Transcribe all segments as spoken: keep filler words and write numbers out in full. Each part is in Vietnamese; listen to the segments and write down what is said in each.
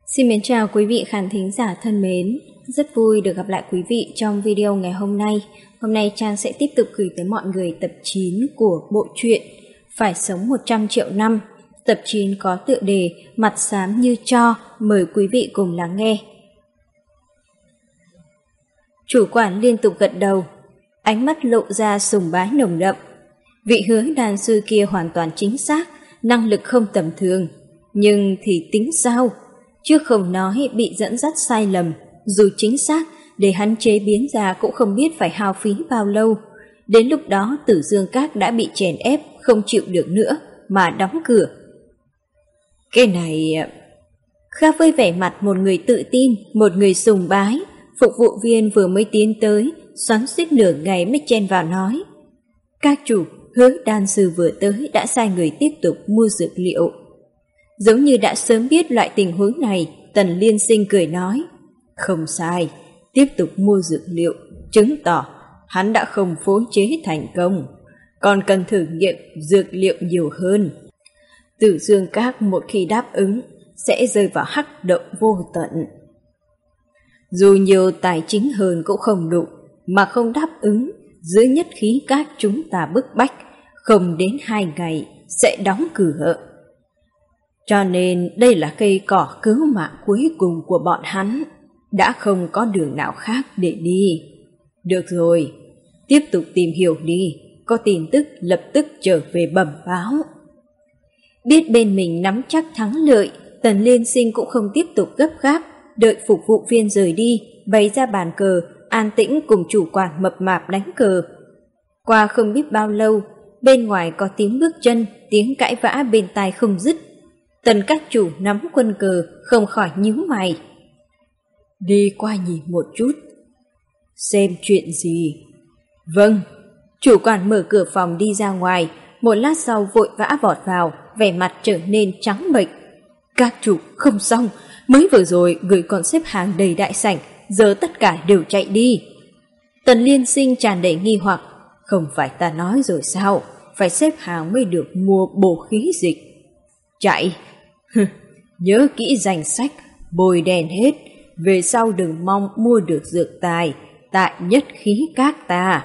Xin mến chào quý vị khán thính giả thân mến. Rất vui được gặp lại quý vị trong video ngày hôm nay. Hôm nay Trang sẽ tiếp tục gửi tới mọi người tập chín của bộ truyện Phải sống một trăm triệu năm. Tập chín có tựa đề Mặt xám như tro. Mời quý vị cùng lắng nghe. Chủ quản liên tục gật đầu, ánh mắt lộ ra sùng bái nồng đậm. Vị Hứa đàn sư kia hoàn toàn chính xác, năng lực không tầm thường. Nhưng thì tính sao? Chứ không nói bị dẫn dắt sai lầm, dù chính xác, để hắn chế biến ra cũng không biết phải hao phí bao lâu. Đến lúc đó Tử Dương Các đã bị chèn ép, không chịu được nữa, mà đóng cửa. Cái này... Khác với vẻ mặt một người tự tin, một người sùng bái, phục vụ viên vừa mới tiến tới, xoắn xuýt nửa ngày mới chen vào nói. Các chủ, Hứa đan sư vừa tới đã sai người tiếp tục mua dược liệu. Giống như đã sớm biết loại tình huống này, Tần Liên Sinh cười nói. Không sai, tiếp tục mua dược liệu, chứng tỏ hắn đã không phối chế thành công, còn cần thử nghiệm dược liệu nhiều hơn. Tử Dương Các một khi đáp ứng, sẽ rơi vào hắc động vô tận. Dù nhiều tài chính hơn cũng không đủ, mà không đáp ứng, dưới nhất khí các chúng ta bức bách, không đến hai ngày sẽ đóng cửa. Cho nên đây là cây cỏ cứu mạng cuối cùng của bọn hắn, đã không có đường nào khác để đi. Được rồi, tiếp tục tìm hiểu đi, có tin tức lập tức trở về bẩm báo. Biết bên mình nắm chắc thắng lợi, Tần Liên Sinh cũng không tiếp tục gấp gáp, đợi phục vụ viên rời đi, bày ra bàn cờ, an tĩnh cùng chủ quản mập mạp đánh cờ. Qua không biết bao lâu, bên ngoài có tiếng bước chân, tiếng cãi vã bên tai không dứt. Tần các chủ nắm quân cờ không khỏi nhíu mày. Đi qua nhìn một chút, xem chuyện gì. Vâng. Chủ quản mở cửa phòng đi ra ngoài, một lát sau vội vã vọt vào, vẻ mặt trở nên trắng bệch. Các chủ, không xong, mới vừa rồi người còn xếp hàng đầy đại sảnh, giờ tất cả đều chạy đi. Tần Liên Sinh tràn đầy nghi hoặc. Không phải ta nói rồi sao, phải xếp hàng mới được mua bổ khí dịch. Chạy. Nhớ kỹ danh sách, bồi đèn hết, về sau đừng mong mua được dược tài tại nhất khí các ta.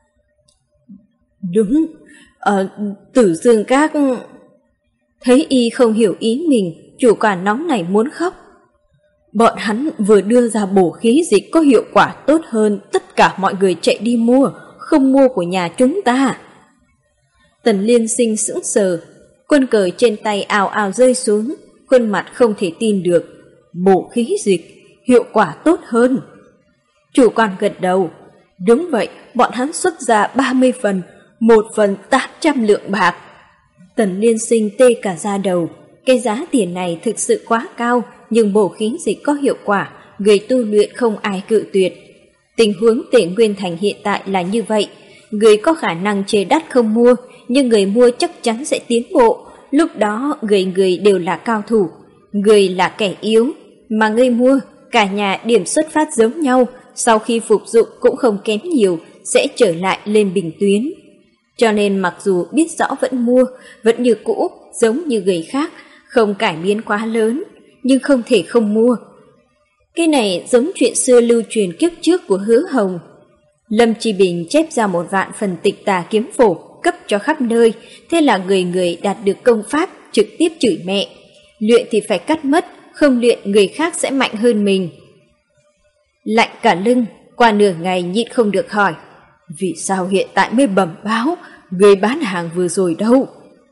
Đúng, ờ, Tử Dương Các... Thấy y không hiểu ý mình, chủ quản nóng này muốn khóc. Bọn hắn vừa đưa ra bổ khí dịch có hiệu quả tốt hơn, tất cả mọi người chạy đi mua, không mua của nhà chúng ta. Tần Liên Sinh sững sờ, quân cờ trên tay ào ào rơi xuống, khuôn mặt không thể tin được. Bổ khí dịch, hiệu quả tốt hơn. Chủ quản gật đầu. Đúng vậy, bọn hắn xuất ra ba mươi phần, một phần tám trăm lượng bạc. Tần Liên Sinh tê cả da đầu. Cái giá tiền này thực sự quá cao, nhưng bổ khí dịch có hiệu quả, người tu luyện không ai cự tuyệt. Tình huống Tề Nguyên Thành hiện tại là như vậy, người có khả năng chê đắt không mua, nhưng người mua chắc chắn sẽ tiến bộ. Lúc đó người người đều là cao thủ, người là kẻ yếu, mà người mua, cả nhà điểm xuất phát giống nhau, sau khi phục dụng cũng không kém nhiều, sẽ trở lại lên bình tuyến. Cho nên mặc dù biết rõ vẫn mua, vẫn như cũ, giống như người khác, không cải biến quá lớn, nhưng không thể không mua. Cái này giống chuyện xưa lưu truyền kiếp trước của Hứa Hồng. Lâm Chi Bình chép ra một vạn phần tịch tà kiếm phổ, cấp cho khắp nơi, thế là người người đạt được công pháp, trực tiếp chửi mẹ. Luyện thì phải cắt mất, không luyện người khác sẽ mạnh hơn mình. Lạnh cả lưng, qua nửa ngày nhịn không được hỏi. Vì sao hiện tại mới bẩm báo, người bán hàng vừa rồi đâu?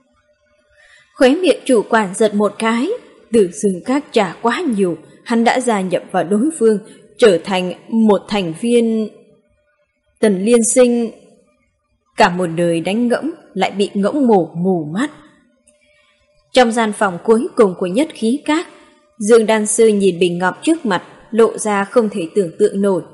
Khóe miệng chủ quản giật một cái. Tử Dương Các trả quá nhiều, hắn đã gia nhập vào đối phương, trở thành một thành viên. Tần Liên Sinh cả một đời đánh ngỗng lại bị ngỗng mổ mù mắt. Trong gian phòng cuối cùng của nhất khí các, Dương đan sư nhìn bình ngọc trước mặt, lộ ra không thể tưởng tượng nổi.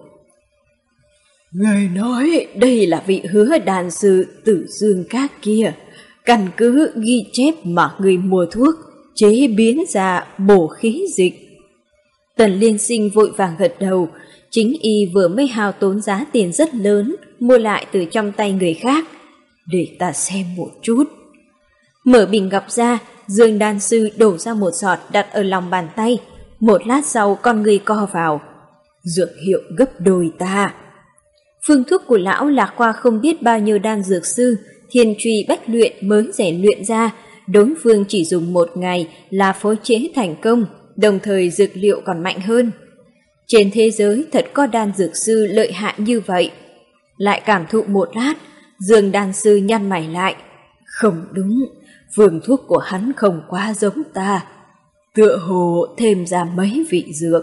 Người nói đây là vị Hứa đan sư Tử Dương Các kia, căn cứ ghi chép mà người mua thuốc, chế biến ra bổ khí dịch. Tần Liên Sinh vội vàng gật đầu, chính y vừa mới hao tốn giá tiền rất lớn, mua lại từ trong tay người khác. Để ta xem một chút. Mở bình ngọc ra, Dương đan sư đổ ra một giọt đặt ở lòng bàn tay. một lát sau con người co vào. Dược hiệu gấp đôi ta. Phương thuốc của lão lạc qua không biết bao nhiêu đan dược sư, thiên truy bách luyện mới rèn luyện ra, đối phương chỉ dùng một ngày là phối chế thành công, đồng thời dược liệu còn mạnh hơn. Trên thế giới thật có đan dược sư lợi hại như vậy. Lại cảm thụ một lát, Dương đan sư nhăn mày lại. Không đúng, phương thuốc của hắn không quá giống ta. Tựa hồ thêm ra mấy vị dược.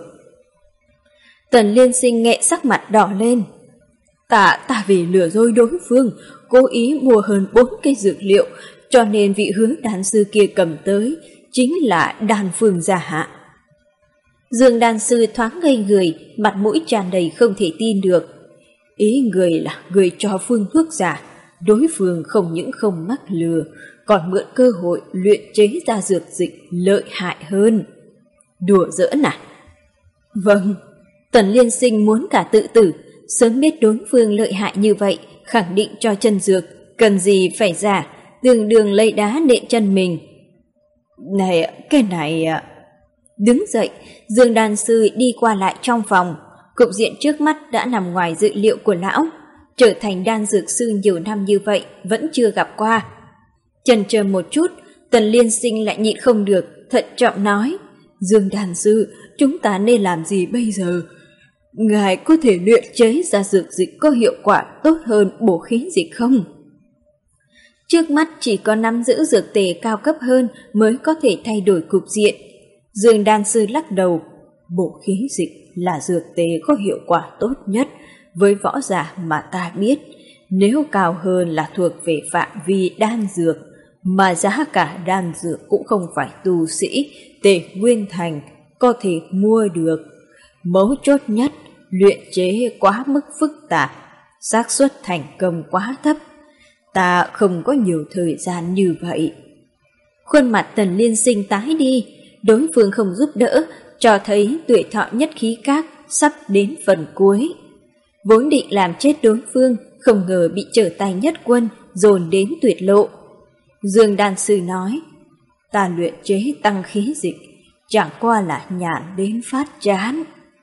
Tần Liên Sinh nghẹ sắc mặt đỏ lên. Ta, ta vì lừa dối đối phương, cố ý mua hơn bốn cây dược liệu, cho nên vị Hứa đan sư kia cầm tới chính là đan phương giả hạ. Dương đan sư thoáng ngây người, mặt mũi tràn đầy không thể tin được. Ý người là người cho phương thuốc giả, đối phương không những không mắc lừa, còn mượn cơ hội luyện chế ra dược dịch lợi hại hơn. Đùa giỡn à? Vâng, Tần Liên Sinh muốn cả tự tử, sớm biết đối phương lợi hại như vậy, khẳng định cho chân dược, cần gì phải giả, đường đường lấy đá nện chân mình. Này, cái này... Đứng dậy, Dương đan sư đi qua lại trong phòng, cục diện trước mắt đã nằm ngoài dự liệu của lão, trở thành đan dược sư nhiều năm như vậy vẫn chưa gặp qua. Chần chờ một chút, Tần Liên Sinh lại nhịn không được, thận trọng nói, Dương đan sư, chúng ta nên làm gì bây giờ? Ngài có thể luyện chế ra dược dịch có hiệu quả tốt hơn bổ khí dịch không? Trước mắt chỉ có nắm giữ dược tề cao cấp hơn mới có thể thay đổi cục diện. Dương đan sư lắc đầu, bổ khí dịch là dược tề có hiệu quả tốt nhất với võ giả mà ta biết, nếu cao hơn là thuộc về phạm vi đan dược, mà giá cả đan dược cũng không phải tu sĩ Tề Nguyên Thành có thể mua được. Mấu chốt nhất, luyện chế quá mức phức tạp, xác suất thành công quá thấp. Ta không có nhiều thời gian như vậy. Khuôn mặt Tần Liên Sinh tái đi, đối phương không giúp đỡ, cho thấy tuổi thọ nhất khí các sắp đến phần cuối. Vốn định làm chết đối phương, không ngờ bị trở tay nhất quân, dồn đến tuyệt lộ. Dương đan sư nói, ta luyện chế tăng khí dịch, chẳng qua là nhàn đến phát chán.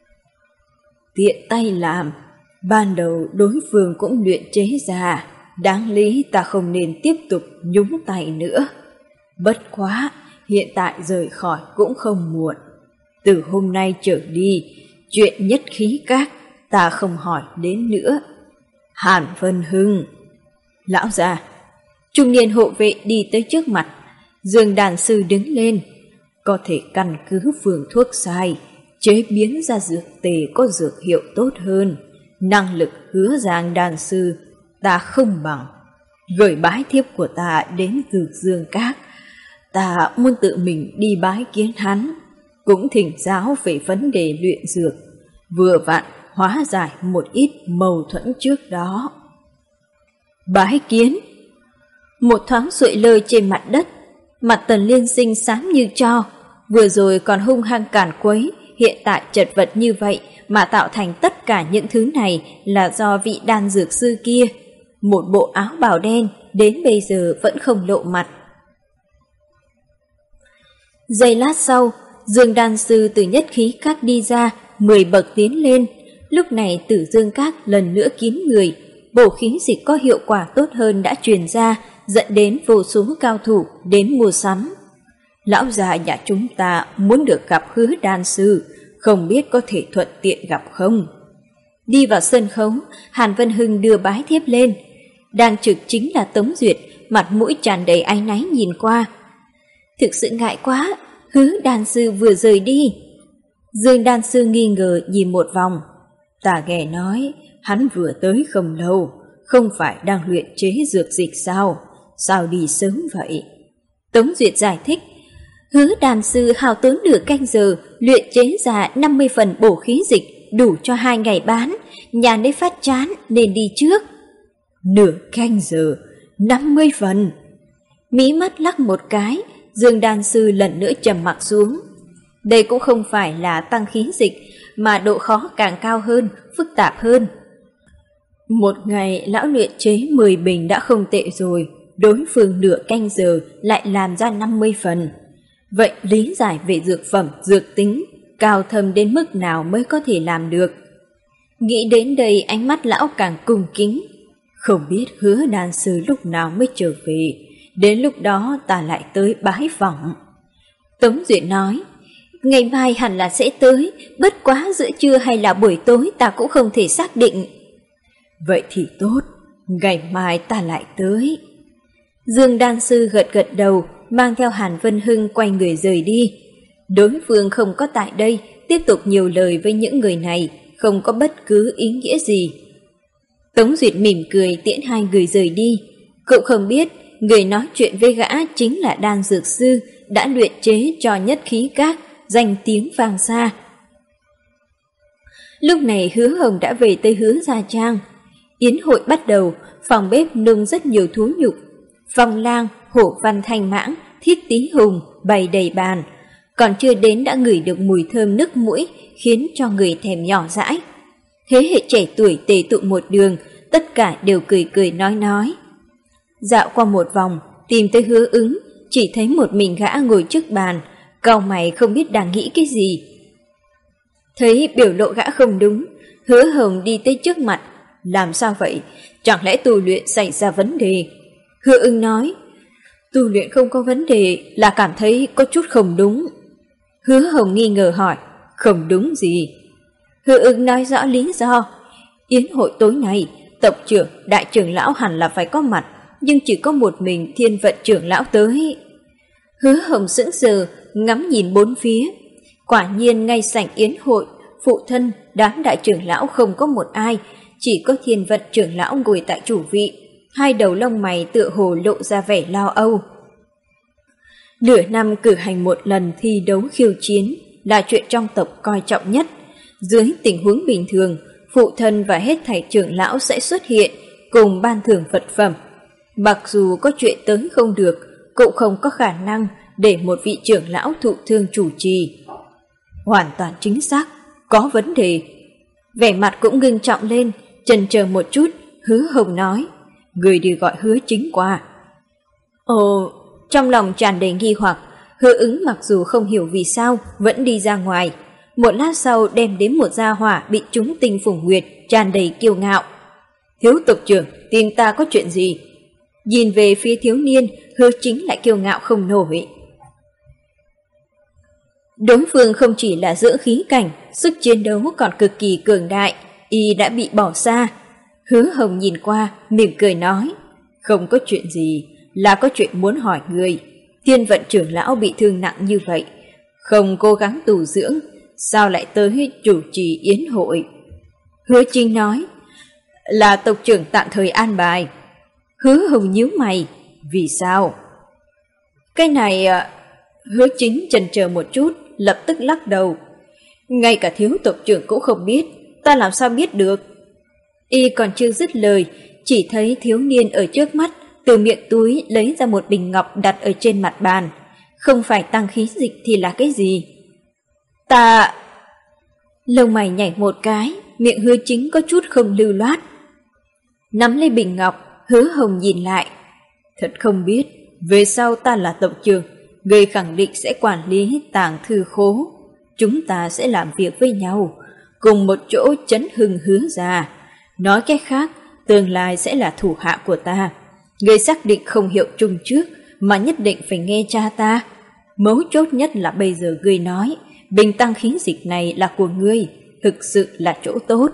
Tiện tay làm, ban đầu đối phương cũng luyện chế ra, đáng lý ta không nên tiếp tục nhúng tay nữa. Bất quá, hiện tại rời khỏi cũng không muộn. Từ hôm nay trở đi, chuyện nhất khí các ta không hỏi đến nữa. Hàn Vân Hưng. Lão già, trung niên hộ vệ đi tới trước mặt. Dương đàn sư đứng lên. Có thể căn cứ phương thuốc sai, chế biến ra dược tề có dược hiệu tốt hơn. Năng lực Hứa Giang đàn sư ta không bằng. Gửi bái thiếp của ta đến Dược Dương Các. Ta muốn tự mình đi bái kiến hắn, cũng thỉnh giáo về vấn đề luyện dược, vừa vặn hóa giải một ít mâu thuẫn trước đó. Bái kiến. Một thoáng sụi lơi trên mặt đất, mặt Tần Liên Sinh xám như tro, vừa rồi còn hung hăng càn quấy, hiện tại chật vật như vậy mà tạo thành tất cả những thứ này là do vị đan dược sư kia. Một bộ áo bào đen đến bây giờ vẫn không lộ mặt. Giây lát sau, Dương đan sư từ nhất khí các đi ra, mười bậc tiến lên. Lúc này Tử Dương Các lần nữa kín người, bổ khí dịch có hiệu quả tốt hơn đã truyền ra, dẫn đến vô số cao thủ đến mua sắm. Lão già nhà chúng ta muốn được gặp Hứa đan sư, không biết có thể thuận tiện gặp không? Đi vào sân khấu, Hàn Vân Hưng đưa bái thiếp lên. Đang trực chính là Tống Duyệt, mặt mũi tràn đầy áy náy nhìn qua. Thực sự ngại quá, Hứa đan sư vừa rời đi. Dương đan sư nghi ngờ nhìn một vòng. Ta nghe nói, hắn vừa tới không lâu, không phải đang luyện chế dược dịch sao? Sao đi sớm vậy? Tống Duyệt giải thích, Hứa đan sư hao tốn nửa canh giờ luyện chế ra năm mươi phần bổ khí dịch, đủ cho hai ngày bán, nhà nấy phát chán nên đi trước. Nửa canh giờ, năm mươi phần. Mí mắt lắc một cái, Dương đan sư lần nữa trầm mặc xuống. Đây cũng không phải là tăng khí dịch, mà độ khó càng cao hơn, phức tạp hơn. Một ngày lão luyện chế mười bình đã không tệ rồi, đối phương nửa canh giờ lại làm ra năm mươi phần. Vậy lý giải về dược phẩm, dược tính cao thâm đến mức nào mới có thể làm được. Nghĩ đến đây ánh mắt lão càng cung kính. Không biết Hứa đan sư lúc nào mới trở về, đến lúc đó ta lại tới bái phỏng. Tống Duyệt nói, ngày mai hẳn là sẽ tới, bất quá giữa trưa hay là buổi tối ta cũng không thể xác định. Vậy thì tốt, ngày mai ta lại tới. Dương đan sư gật gật đầu, mang theo Hàn Vân Hưng quay người rời đi. Đối phương không có tại đây, tiếp tục nhiều lời với những người này, không có bất cứ ý nghĩa gì. Tống Duyệt mỉm cười tiễn hai người rời đi. Cậu không biết, người nói chuyện với gã chính là đan dược sư đã luyện chế cho Nhất Khí Các, danh tiếng vang xa. Lúc này Hứa Hồng đã về tới Hứa Gia Trang. Yến hội bắt đầu, phòng bếp nung rất nhiều thú nhục. Phong lang, hổ văn thanh mãng, thiết tí hùng bày đầy bàn. Còn chưa đến đã ngửi được mùi thơm nức mũi, khiến cho người thèm nhỏ dãi. Thế hệ trẻ tuổi tề tụ một đường, tất cả đều cười cười nói nói. Dạo qua một vòng, tìm tới Hứa Ứng, chỉ thấy một mình gã ngồi trước bàn, cau mày không biết đang nghĩ cái gì. Thấy biểu lộ gã không đúng, Hứa Hồng đi tới trước mặt. Làm sao vậy? Chẳng lẽ tu luyện xảy ra vấn đề? Hứa Ứng nói, tu luyện không có vấn đề, là cảm thấy có chút không đúng. Hứa Hồng nghi ngờ hỏi, không đúng gì? Hứa Ứng nói rõ lý do. Yến hội tối nay, tộc trưởng, đại trưởng lão hẳn là phải có mặt, nhưng chỉ có một mình Thiên Vận trưởng lão tới. Hứa Hồng sững sờ, ngắm nhìn bốn phía. Quả nhiên ngay sảnh yến hội, phụ thân, đám đại trưởng lão không có một ai, chỉ có Thiên Vận trưởng lão ngồi tại chủ vị, hai đầu lông mày tựa hồ lộ ra vẻ lo âu. Nửa năm cử hành một lần thi đấu khiêu chiến là chuyện trong tộc coi trọng nhất. Dưới tình huống bình thường, phụ thân và hết thảy trưởng lão sẽ xuất hiện cùng ban thưởng vật phẩm. Mặc dù có chuyện tới không được, cũng không có khả năng để một vị trưởng lão thụ thương chủ trì. Hoàn toàn chính xác, có vấn đề. Vẻ mặt cũng ngưng trọng lên, chần chờ một chút, Hứa Hồng nói, người đi gọi Hứa Chính qua. Ồ, trong lòng tràn đầy nghi hoặc, Hứa Ứng mặc dù không hiểu vì sao vẫn đi ra ngoài. Một lát sau đem đến một gia hỏa bị trúng tinh phùng nguyệt, tràn đầy kiêu ngạo. Thiếu tộc trưởng, tìm ta có chuyện gì? Nhìn về phía thiếu niên, Hứa Chính lại kiêu ngạo không nổi. Đối phương không chỉ là dưỡng khí cảnh, sức chiến đấu còn cực kỳ cường đại, y đã bị bỏ xa. Hứa Hồng nhìn qua, mỉm cười nói, không có chuyện gì, là có chuyện muốn hỏi người. Thiên Vận trưởng lão bị thương nặng như vậy, không cố gắng tu dưỡng, sao lại tới chủ trì yến hội? Hứa Chính nói, là tộc trưởng tạm thời an bài. Hứa Hồng nhíu mày, vì sao? Cái này... Hứa Chính chần chờ một chút, lập tức lắc đầu. Ngay cả thiếu tộc trưởng cũng không biết, ta làm sao biết được? Y còn chưa dứt lời, chỉ thấy thiếu niên ở trước mắt từ miệng túi lấy ra một bình ngọc đặt ở trên mặt bàn. Không phải tăng khí dịch thì là cái gì? Ta... Lông mày nhảy một cái, miệng Hứa Chính có chút không lưu loát. Nắm lấy bình ngọc, Hứa Hồng nhìn lại. Thật không biết, về sau ta là tộc trưởng, người khẳng định sẽ quản lý tàng thư khố. Chúng ta sẽ làm việc với nhau, cùng một chỗ chấn hưng Hứa gia. Nói cách khác, tương lai sẽ là thủ hạ của ta. Người xác định không hiệu chung trước, mà nhất định phải nghe cha ta. Mấu chốt nhất là bây giờ ngươi nói, bình tăng khí dịch này là của ngươi, thực sự là chỗ tốt.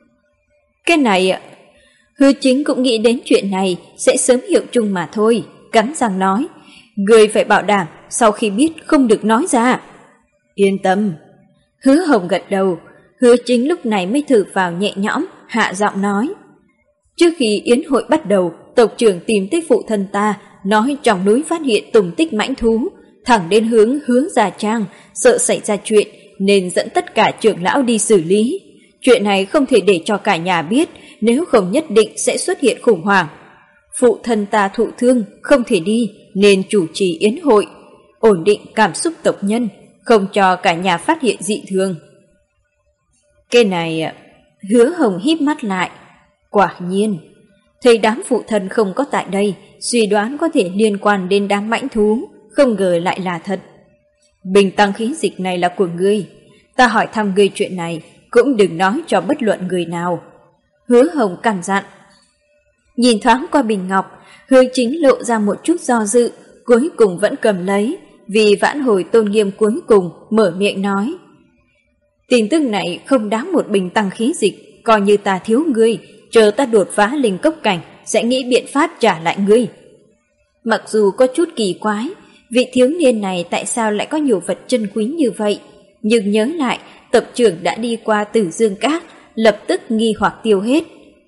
Cái này... Hứa Chính cũng nghĩ đến chuyện này sẽ sớm hiệu chung mà thôi, cắn răng nói, ngươi phải bảo đảm sau khi biết không được nói ra. Yên tâm. Hứa Hồng gật đầu. Hứa Chính lúc này mới thử vào nhẹ nhõm, hạ giọng nói, trước khi yến hội bắt đầu, tộc trưởng tìm tới phụ thân ta, nói trong núi phát hiện tùng tích mãnh thú, thẳng đến hướng Hứa Gia Trang, sợ xảy ra chuyện nên dẫn tất cả trưởng lão đi xử lý. Chuyện này không thể để cho cả nhà biết, nếu không nhất định sẽ xuất hiện khủng hoảng. Phụ thân ta thụ thương, không thể đi, nên chủ trì yến hội, ổn định cảm xúc tộc nhân, không cho cả nhà phát hiện dị thường. Cái này... Hứa Hồng híp mắt lại. Quả nhiên, thấy đám phụ thân không có tại đây, suy đoán có thể liên quan đến đám mãnh thú, không ngờ lại là thật. Bình tăng khí dịch này là của ngươi, Ta hỏi thăm ngươi chuyện này, cũng đừng nói cho bất luận người nào. Hứa Hồng căn dặn. Nhìn thoáng qua bình ngọc, Hứa Chính lộ ra một chút do dự, cuối cùng vẫn cầm lấy, vì vãn hồi tôn nghiêm cuối cùng mở miệng nói. Tin tức này không đáng một bình tăng khí dịch, coi như ta thiếu ngươi, chờ ta đột phá linh cốc cảnh sẽ nghĩ biện pháp trả lại ngươi. Mặc dù có chút kỳ quái, vị thiếu niên này tại sao lại có nhiều vật chân quý như vậy, nhưng nhớ lại tập trưởng đã đi qua Tử Dương Các, lập tức nghi hoặc tiêu hết.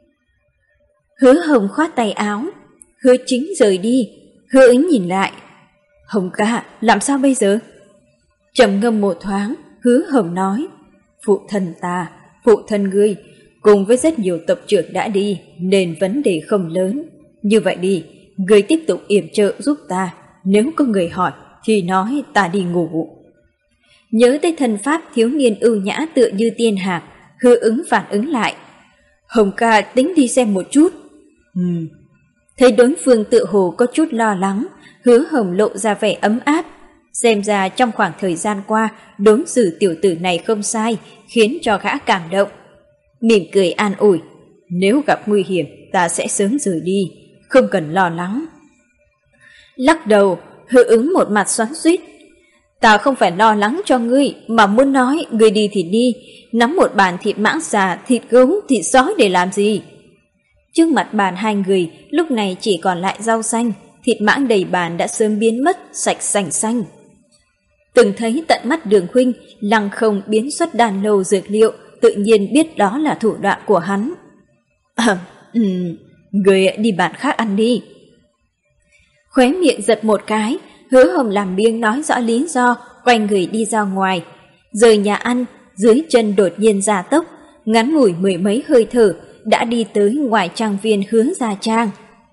Hứa Hồng khoát tay áo, Hứa Chính rời đi. Hứa Ứng nhìn lại. Hồng ca, làm sao bây giờ? Trầm ngâm một thoáng, Hứa Hồng nói. Phụ thân ta, phụ thân ngươi, cùng với rất nhiều tập trưởng đã đi, nên vấn đề không lớn. Như vậy đi, ngươi tiếp tục yểm trợ giúp ta, nếu có người hỏi thì nói ta đi ngủ. Nhớ tới thần pháp thiếu niên ưu nhã tựa như tiên hạc, Hứa Ứng phản ứng lại. Hồng ca tính đi xem một chút. Ừm. Thấy đối phương tự hồ có chút lo lắng, Hứa Hồng lộ ra vẻ ấm áp. Xem ra trong khoảng thời gian qua, đối xử tiểu tử này không sai, khiến cho gã cảm động. Mỉm cười an ủi. Nếu gặp nguy hiểm, ta sẽ sớm rời đi, không cần lo lắng. Lắc đầu, Hứa Ứng một mặt xoắn xuýt. Ta không phải lo lắng cho ngươi, mà muốn nói ngươi đi thì đi, nắm một bàn thịt mãng xà, thịt gấu, thịt sói để làm gì? Trước mặt bàn hai người, lúc này chỉ còn lại rau xanh, thịt mãng đầy bàn đã sớm biến mất, sạch sành xanh. Từng thấy tận mắt Đường huynh lăng không biến xuất đàn lầu dược liệu, tự nhiên biết đó là thủ đoạn của hắn. À, um, người đi bàn khác ăn đi. Khóe miệng giật một cái, Hứa Hồng làm biếng nói rõ lý do, quay người đi ra ngoài. Rời nhà ăn, dưới chân đột nhiên gia tốc, ngắn ngủi mười mấy hơi thở, đã đi tới ngoài trang viên Hứa Gia Trang.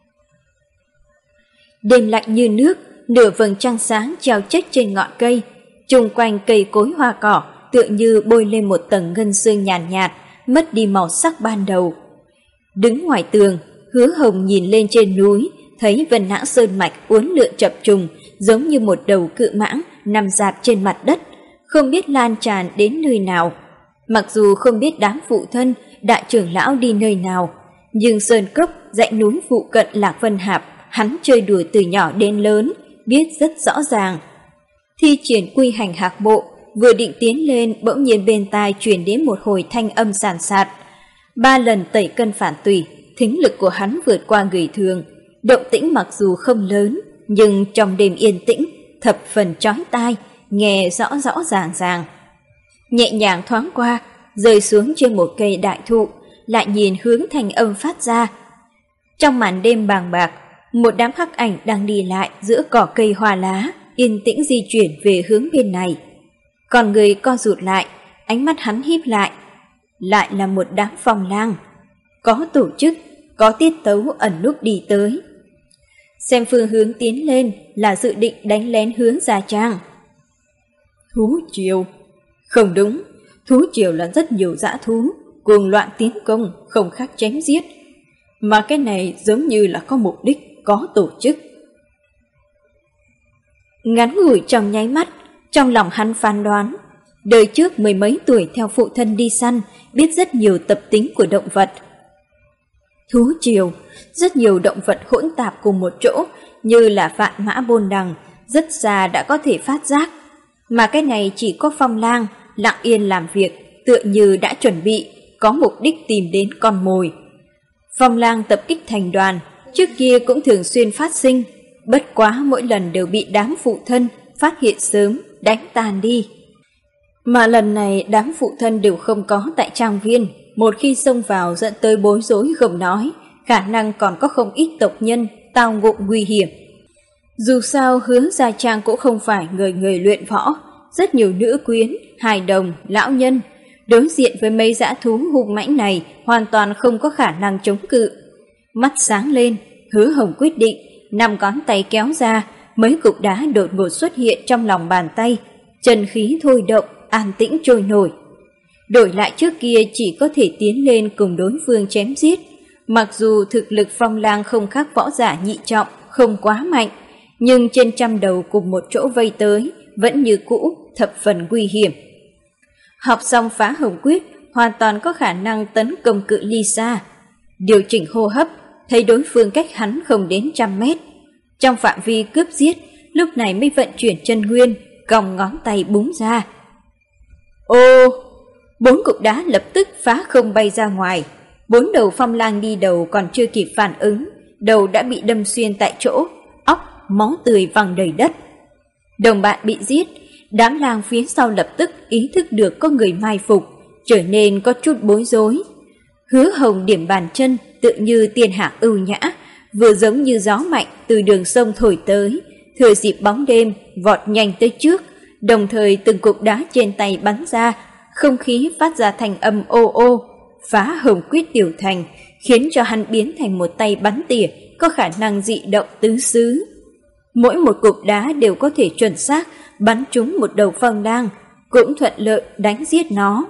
Đêm lạnh như nước, nửa vầng trăng sáng treo chết trên ngọn cây, chung quanh cây cối hoa cỏ tựa như bôi lên một tầng ngân sương nhàn nhạt, nhạt, mất đi màu sắc ban đầu. Đứng ngoài tường, Hứa Hồng nhìn lên trên núi, thấy Vân Nã Sơn mạch uốn lượn chập trùng, giống như một đầu cự mãng nằm dạp trên mặt đất, không biết lan tràn đến nơi nào. Mặc dù không biết đám phụ thân, đại trưởng lão đi nơi nào, nhưng sơn cốc, dãy núi phụ cận Lạc Vân Hạp, hắn chơi đùa từ nhỏ đến lớn, biết rất rõ ràng. Thi triển quy hành hạc bộ, vừa định tiến lên, bỗng nhiên bên tai truyền đến một hồi thanh âm sàn sạt. Ba lần tẩy cân phản tùy, thính lực của hắn vượt qua người thường. Động tĩnh mặc dù không lớn, nhưng trong đêm yên tĩnh, thập phần chói tai, nghe rõ rõ ràng ràng. Nhẹ nhàng thoáng qua, rơi xuống trên một cây đại thụ, lại nhìn hướng thanh âm phát ra. Trong màn đêm bàng bạc, một đám hắc ảnh đang đi lại giữa cỏ cây hoa lá, yên tĩnh di chuyển về hướng bên này. Còn người co rụt lại, ánh mắt hắn híp lại. Lại là một đám phong lang. Có tổ chức, có tiết tấu ẩn núp đi tới. Xem phương hướng tiến lên là dự định đánh lén Hướng Gia Trang. Thú triều. Không đúng, thú triều là rất nhiều dã thú, cuồng loạn tiến công, không khác chém giết. Mà cái này giống như là có mục đích, có tổ chức. Ngắn ngủi trong nháy mắt, trong lòng hắn phán đoán. Đời trước mười mấy tuổi theo phụ thân đi săn, biết rất nhiều tập tính của động vật. Thú triều, rất nhiều động vật hỗn tạp cùng một chỗ, như là vạn mã bôn đằng, rất xa đã có thể phát giác. Mà cái này chỉ có phong lang, lặng yên làm việc, tựa như đã chuẩn bị, có mục đích tìm đến con mồi. Phong lang tập kích thành đoàn, trước kia cũng thường xuyên phát sinh, bất quá mỗi lần đều bị đám phụ thân phát hiện sớm, đánh tan đi. Mà lần này đám phụ thân đều không có tại trang viên, một khi xông vào dẫn tới bối rối không nói, khả năng còn có không ít tộc nhân tao ngộ nguy hiểm. Dù sao Hướng Gia Trang cũng không phải người người luyện võ, rất nhiều nữ quyến, hài đồng, lão nhân, đối diện với mấy dã thú hung mãnh này hoàn toàn không có khả năng chống cự. Mắt sáng lên, Hứa Hồng quyết định, năm ngón tay kéo ra, mấy cục đá đột ngột xuất hiện trong lòng bàn tay, chân khí thôi động, an tĩnh trôi nổi. Đổi lại trước kia chỉ có thể tiến lên cùng đối phương chém giết, mặc dù thực lực phong lang không khác võ giả nhị trọng, không quá mạnh, nhưng trên trăm đầu cùng một chỗ vây tới, vẫn như cũ, thập phần nguy hiểm. Học xong Phá Hồng Quyết hoàn toàn có khả năng tấn công cự ly xa. Điều chỉnh hô hấp, thấy đối phương cách hắn không đến trăm mét. Trong phạm vi cướp giết, lúc này mới vận chuyển chân nguyên, cong ngón tay búng ra. Ô! Bốn cục đá lập tức phá không bay ra ngoài. Bốn đầu phong lang đi đầu còn chưa kịp phản ứng, đầu đã bị đâm xuyên tại chỗ, óc, máu tươi văng đầy đất. Đồng bạn bị giết, đám lang phía sau lập tức ý thức được có người mai phục, trở nên có chút bối rối. Hứa Hồng điểm bàn chân tự như tiên hạ ưu nhã, vừa giống như gió mạnh từ đường sông thổi tới, thừa dịp bóng đêm vọt nhanh tới trước, đồng thời từng cục đá trên tay bắn ra, không khí phát ra thành âm ô ô, Phá Hồng Quyết tiểu thành, khiến cho hắn biến thành một tay bắn tỉa có khả năng dị động tứ xứ. Mỗi một cục đá đều có thể chuẩn xác bắn trúng một đầu phong lang, cũng thuận lợi đánh giết nó.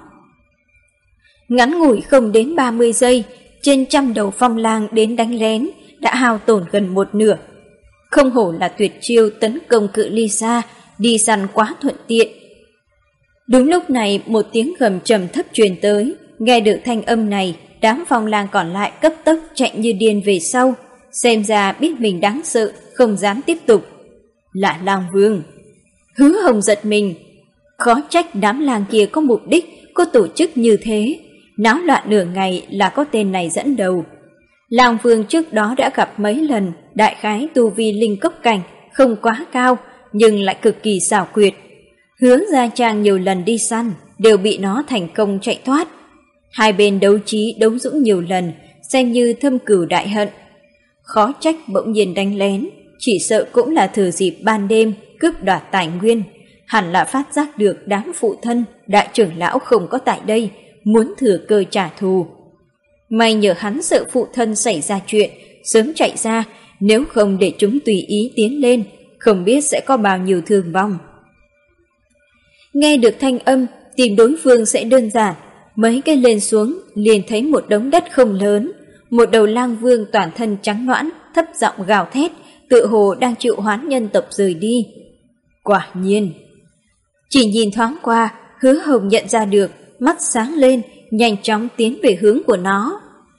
Ngắn ngủi không đến ba mươi giây, trên trăm đầu phong lang đến đánh lén đã hao tổn gần một nửa. Không hổ là tuyệt chiêu tấn công cự ly xa, đi săn quá thuận tiện. Đúng lúc này một tiếng gầm trầm thấp truyền tới, nghe được thanh âm này, đám phong lang còn lại cấp tốc chạy như điên về sau, xem ra biết mình đáng sợ, không dám tiếp tục. Là lang vương. Hứa Hồng giật mình, khó trách đám lang kia có mục đích, có tổ chức như thế, náo loạn nửa ngày là có tên này dẫn đầu. Lang vương trước đó đã gặp mấy lần, đại khái tu vi linh cốc cảnh, không quá cao, nhưng lại cực kỳ xảo quyệt. Hứa Gia Trang nhiều lần đi săn, đều bị nó thành công chạy thoát. Hai bên đấu trí đấu dũng nhiều lần, xem như thâm cửu đại hận. Khó trách bỗng nhiên đánh lén, chỉ sợ cũng là thừa dịp ban đêm cướp đoạt tài nguyên. Hẳn là phát giác được đám phụ thân, đại trưởng lão không có tại đây, muốn thừa cơ trả thù. May nhờ hắn sợ phụ thân xảy ra chuyện, sớm chạy ra, nếu không để chúng tùy ý tiến lên, không biết sẽ có bao nhiêu thương vong. Nghe được thanh âm, tìm đối phương sẽ đơn giản, mấy cái lên xuống liền thấy một đống đất không lớn, một đầu lang vương toàn thân trắng nõn, thấp giọng gào thét, tự hồ đang chịu hoán nhân tộc rời đi. Quả nhiên, chỉ nhìn thoáng qua, Hứa Hồng nhận ra được, mắt sáng lên, nhanh chóng tiến về hướng của nó.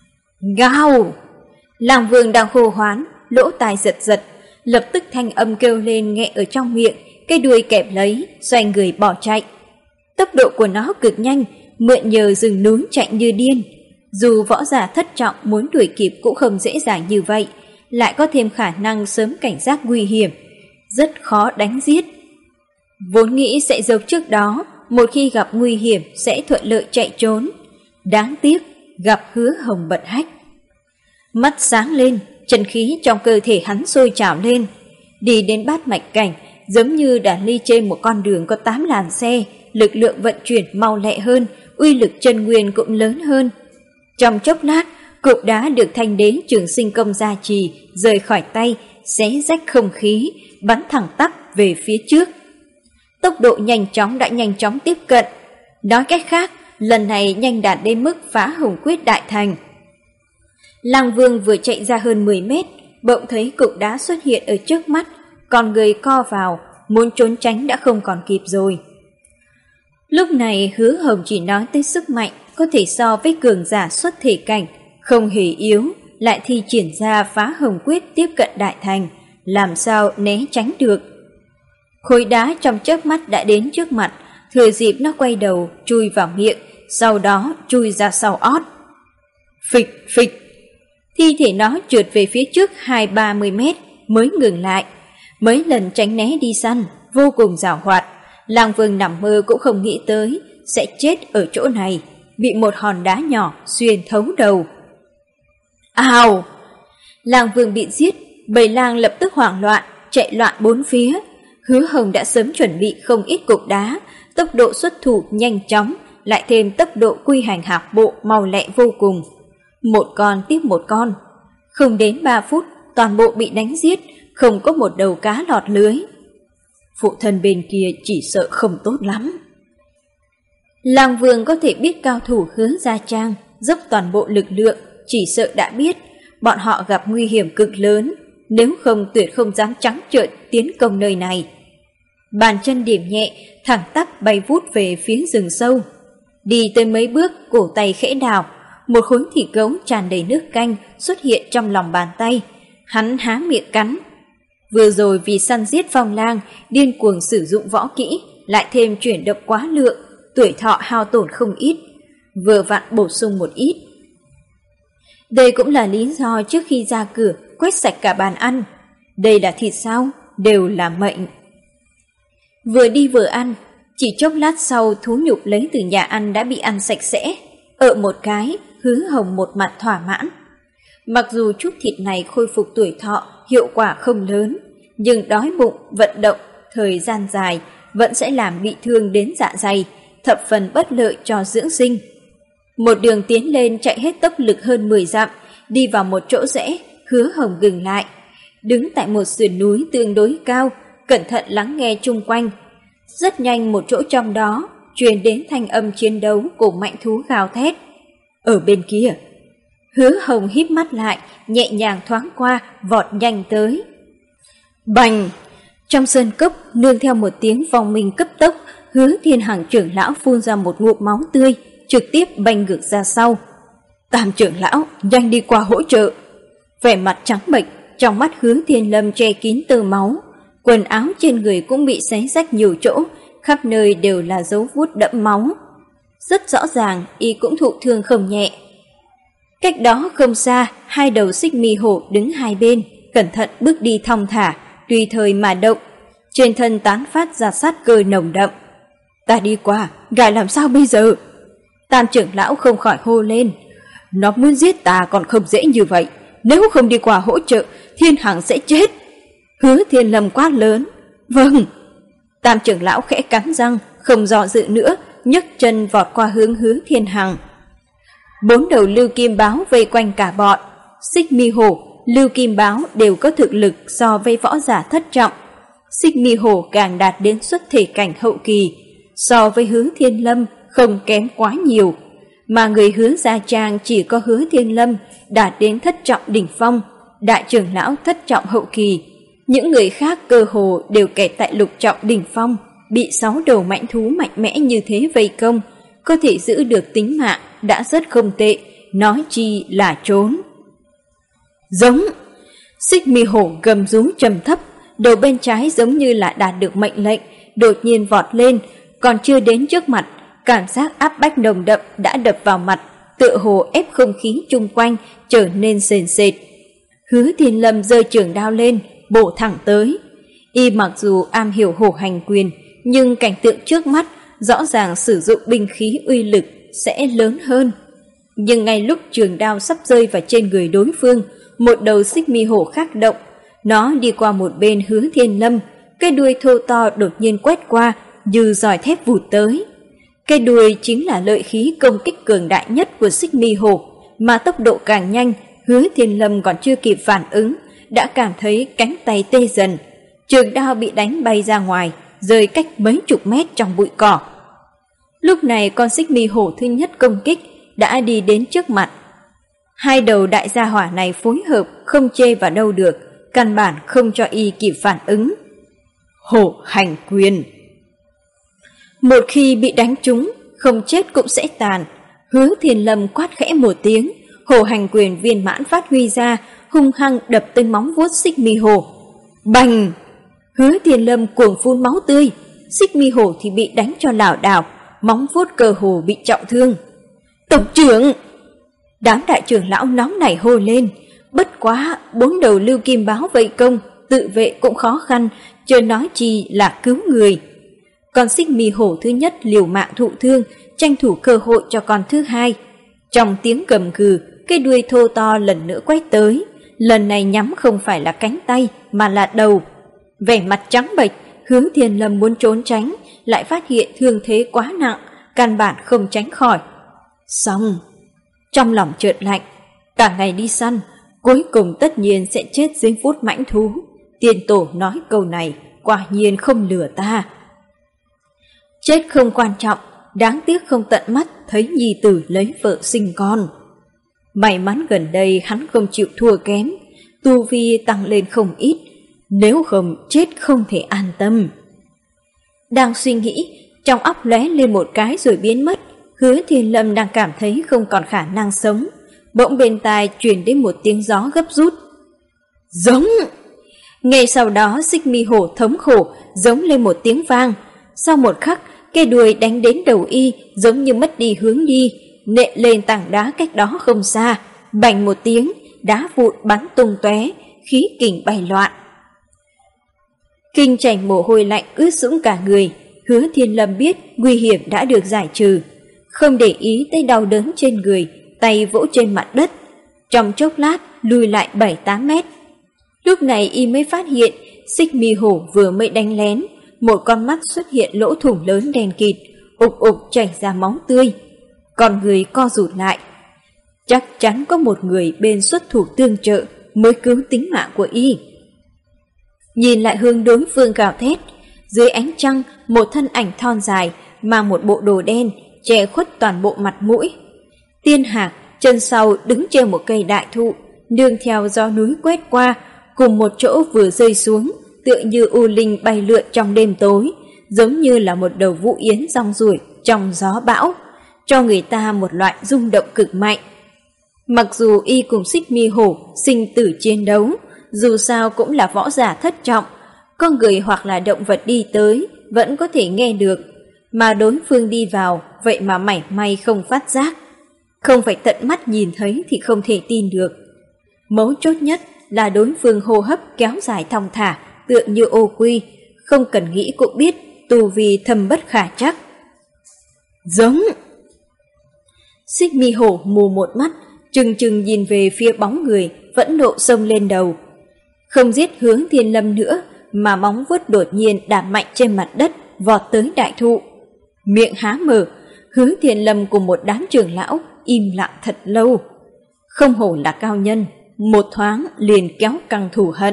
Gào! Lang vương đang hô hoán, lỗ tai giật giật, lập tức thanh âm kêu lên nghe ở trong miệng, cái đuôi kẹp lấy, xoay người bỏ chạy. Tốc độ của nó cực nhanh, mượn nhờ rừng núi chạy như điên. Dù võ giả thất trọng muốn đuổi kịp cũng không dễ dàng như vậy, lại có thêm khả năng sớm cảnh giác nguy hiểm, rất khó đánh giết. Vốn nghĩ sẽ giống trước đó, một khi gặp nguy hiểm sẽ thuận lợi chạy trốn. Đáng tiếc, gặp Hứa Hồng bật hách. Mắt sáng lên, chân khí trong cơ thể hắn sôi trào lên. Đi đến bát mạch cảnh, giống như đã đi trên một con đường có tám làn xe, lực lượng vận chuyển mau lẹ hơn, uy lực chân nguyên cũng lớn hơn. Trong chốc lát, cục đá được Thanh Đế Trường Sinh Công gia trì, rời khỏi tay, xé rách không khí, bắn thẳng tắp về phía trước. Tốc độ nhanh chóng đã nhanh chóng tiếp cận. Nói cách khác, lần này nhanh đạt đến mức Phá Hồng Quyết đại thành. Lang Vương vừa chạy ra hơn mười mét, bỗng thấy cục đá xuất hiện ở trước mắt, còn người co vào, muốn trốn tránh đã không còn kịp rồi. Lúc này Hứa Hồng chỉ nói tới sức mạnh có thể so với cường giả xuất thể cảnh, không hề yếu, lại thi triển ra Phá Hồng Quyết tiếp cận đại thành, làm sao né tránh được. Khối đá trong chớp mắt đã đến trước mặt, thừa dịp nó quay đầu chui vào miệng, sau đó chui ra sau ót. Phịch phịch, thi thể nó trượt về phía trước hai ba mươi mét mới ngừng lại. Mấy lần tránh né đi săn, vô cùng giàu hoạt. Lang Vương nằm mơ cũng không nghĩ tới sẽ chết ở chỗ này, bị một hòn đá nhỏ xuyên thấu đầu. Ào! Lang Vương bị giết, bầy lang lập tức hoảng loạn, chạy loạn bốn phía. Hứa Hồng đã sớm chuẩn bị không ít cục đá, tốc độ xuất thủ nhanh chóng, lại thêm tốc độ quy hành hạc bộ mau lẹ vô cùng. Một con tiếp một con. Không đến ba phút, toàn bộ bị đánh giết, không có một đầu cá lọt lưới. Phụ thân bên kia chỉ sợ không tốt lắm. Lang Vương có thể biết cao thủ Hứa Gia Trang dốc toàn bộ lực lượng, chỉ sợ đã biết bọn họ gặp nguy hiểm cực lớn, nếu không tuyệt không dám trắng trợn tiến công nơi này. Bàn chân điểm nhẹ, thẳng tắp bay vút về phía rừng sâu. Đi tới mấy bước, cổ tay khẽ đào, một khối thịt gấu tràn đầy nước canh xuất hiện trong lòng bàn tay. Hắn há miệng cắn. Vừa rồi vì săn giết phong lang, điên cuồng sử dụng võ kỹ, lại thêm chuyển động quá lượng, tuổi thọ hao tổn không ít, vừa vặn bổ sung một ít. Đây cũng là lý do trước khi ra cửa quét sạch cả bàn ăn. Đây là thịt sao? Đều là mệnh. Vừa đi vừa ăn, chỉ chốc lát sau thú nhục lấy từ nhà ăn đã bị ăn sạch sẽ. Ợ một cái, Hứa Hồng một mặt thỏa mãn. Mặc dù chút thịt này khôi phục tuổi thọ, hiệu quả không lớn, nhưng đói bụng, vận động, thời gian dài vẫn sẽ làm bị thương đến dạ dày, thập phần bất lợi cho dưỡng sinh. Một đường tiến lên chạy hết tốc lực hơn mười dặm, đi vào một chỗ rẽ, Hứa Hồng dừng lại, đứng tại một sườn núi tương đối cao, cẩn thận lắng nghe chung quanh. Rất nhanh một chỗ trong đó truyền đến thanh âm chiến đấu của mạnh thú gào thét. Ở bên kia, Hứa Hồng híp mắt lại, nhẹ nhàng thoáng qua, vọt nhanh tới. Bành! Trong sơn cốc nương theo một tiếng vòng minh cấp tốc, Hứa Thiên Hằng trưởng lão phun ra một ngụm máu tươi, trực tiếp bành ngược ra sau. Tam trưởng lão, nhanh đi qua hỗ trợ! Vẻ mặt trắng bệch, trong mắt Hứa Thiên Lâm che kín tơ máu, quần áo trên người cũng bị xé rách nhiều chỗ, khắp nơi đều là dấu vuốt đẫm máu. Rất rõ ràng, y cũng thụ thương không nhẹ. Cách đó không xa, hai đầu xích mi hổ đứng hai bên, cẩn thận bước đi thong thả, tùy thời mà động, trên thân tán phát ra sát cơ nồng đậm. Ta đi qua, gã làm sao bây giờ? Tam trưởng lão không khỏi hô lên. Nó muốn giết ta còn không dễ như vậy, nếu không đi qua hỗ trợ, Thiên Hằng sẽ chết. Hứa Thiên Lâm quát lớn. Vâng. Tam trưởng lão khẽ cắn răng, không do dự nữa, nhấc chân vọt qua hướng Hứa Thiên Hằng. Bốn đầu lưu kim báo vây quanh cả bọn, xích mi hổ, lưu kim báo đều có thực lực so với võ giả thất trọng. Xích mi hổ càng đạt đến xuất thể cảnh hậu kỳ, so với Hứa Thiên Lâm không kém quá nhiều, mà người Hứa Gia Trang chỉ có Hứa Thiên Lâm đạt đến thất trọng đỉnh phong, đại trưởng lão thất trọng hậu kỳ. Những người khác cơ hồ đều kẹt tại lục trọng đỉnh phong, bị sáu đầu mãnh thú mạnh mẽ như thế vây công, có thể giữ được tính mạng đã rất không tệ, nói chi là trốn. Giống! Xích mi hổ gầm rú trầm thấp, đầu bên trái giống như là đạt được mệnh lệnh, đột nhiên vọt lên, còn chưa đến trước mặt, cảm giác áp bách nồng đậm đã đập vào mặt, tựa hồ ép không khí chung quanh trở nên sền sệt. Hứa Thiên Lâm giơ trường đao lên, bổ thẳng tới. Y mặc dù am hiểu hổ hành quyền, nhưng cảnh tượng trước mắt rõ ràng sử dụng binh khí uy lực sẽ lớn hơn. Nhưng ngay lúc trường đao sắp rơi vào trên người đối phương, một đầu xích mi hổ khác động. Nó đi qua một bên Hứa Thiên Lâm, cái đuôi thô to đột nhiên quét qua, như roi thép vụt tới. Cái đuôi chính là lợi khí công kích cường đại nhất của xích mi hổ, mà tốc độ càng nhanh, Hứa Thiên Lâm còn chưa kịp phản ứng, đã cảm thấy cánh tay tê dần. Trường đao bị đánh bay ra ngoài, rơi cách mấy chục mét trong bụi cỏ. Lúc này con xích mi hổ thứ nhất công kích đã đi đến trước mặt. Hai đầu đại gia hỏa này phối hợp không chê vào đâu được, căn bản không cho y kịp phản ứng. Hổ hành quyền. Một khi bị đánh trúng, không chết cũng sẽ tàn. Hứa Thiên Lâm quát khẽ một tiếng, hổ hành quyền viên mãn phát huy ra, hung hăng đập tới móng vuốt xích mi hổ. Bành! Hứa Thiên Lâm cuồng phun máu tươi, xích mi hổ thì bị đánh cho lảo đảo, móng vuốt cơ hồ bị trọng thương. Tổng trưởng! Đám đại trưởng lão nóng nảy hô lên, bất quá bốn đầu lưu kim báo vây công, tự vệ cũng khó khăn, chưa nói chi là cứu người. Con xích mi hổ thứ nhất liều mạng thụ thương, tranh thủ cơ hội cho con thứ hai. Trong tiếng gầm gừ, cái đuôi thô to lần nữa quét tới, lần này nhắm không phải là cánh tay mà là đầu. Vẻ mặt trắng bệch, Hứa Thiên Lâm muốn trốn tránh, lại phát hiện thương thế quá nặng, căn bản không tránh khỏi. Xong! Trong lòng chợt lạnh, cả ngày đi săn, cuối cùng tất nhiên sẽ chết dưới phút mãnh thú. Tiên tổ nói câu này, quả nhiên không lừa ta. Chết không quan trọng, đáng tiếc không tận mắt thấy nhi tử lấy vợ sinh con. May mắn gần đây hắn không chịu thua kém, tu vi tăng lên không ít, nếu không chết không thể an tâm. Đang suy nghĩ, trong óc lóe lên một cái rồi biến mất, Hứa Thiên Lâm đang cảm thấy không còn khả năng sống, bỗng bên tai truyền đến một tiếng gió gấp rút. Giống! Ngay sau đó Xích Mi Hổ thống khổ giống lên một tiếng vang. Sau một khắc, cây đuôi đánh đến đầu y giống như mất đi hướng đi, nện lên tảng đá cách đó không xa. Bành một tiếng, đá vụn bắn tung tóe, khí kình bay loạn. Kinh chảy mồ hôi lạnh ướt sũng cả người. Hứa Thiên Lâm biết nguy hiểm đã được giải trừ, không để ý tới đau đớn trên người, tay vỗ trên mặt đất. Trong chốc lát lùi lại bảy tám mét. Lúc này y mới phát hiện Xích Mi Hổ vừa mới đánh lén, một con mắt xuất hiện lỗ thủng lớn đen kịt, ục ục chảy ra máu tươi. Con người co rụt lại. Chắc chắn có một người bên xuất thủ tương trợ mới cứu tính mạng của y. Nhìn lại hướng đối phương gào thét, dưới ánh trăng một thân ảnh thon dài mang một bộ đồ đen che khuất toàn bộ mặt mũi. Tiên Hạc chân sau đứng trên một cây đại thụ, nương theo gió núi quét qua, cùng một chỗ vừa rơi xuống, tựa như u linh bay lượn trong đêm tối, giống như là một đầu vũ yến rong ruổi trong gió bão, cho người ta một loại rung động cực mạnh. Mặc dù y cùng Xích Mi Hổ sinh tử chiến đấu, dù sao cũng là võ giả thất trọng, con người hoặc là động vật đi tới vẫn có thể nghe được, mà đối phương đi vào vậy mà mảy may không phát giác. Không phải tận mắt nhìn thấy thì không thể tin được. Mấu chốt nhất là đối phương hô hấp kéo dài thong thả, tựa như ô quy, không cần nghĩ cũng biết tu vi thâm bất khả chắc. Giống! Xích Mi Hổ mù một mắt, trừng trừng nhìn về phía bóng người vẫn nộ xông lên đầu. Không giết Hướng Thiên Lâm nữa, mà móng vuốt đột nhiên đạp mạnh trên mặt đất, vọt tới đại thụ. Miệng há mở, Hướng Thiên Lâm cùng một đám trưởng lão im lặng thật lâu. Không hổ là cao nhân, một thoáng liền kéo căng thù hận.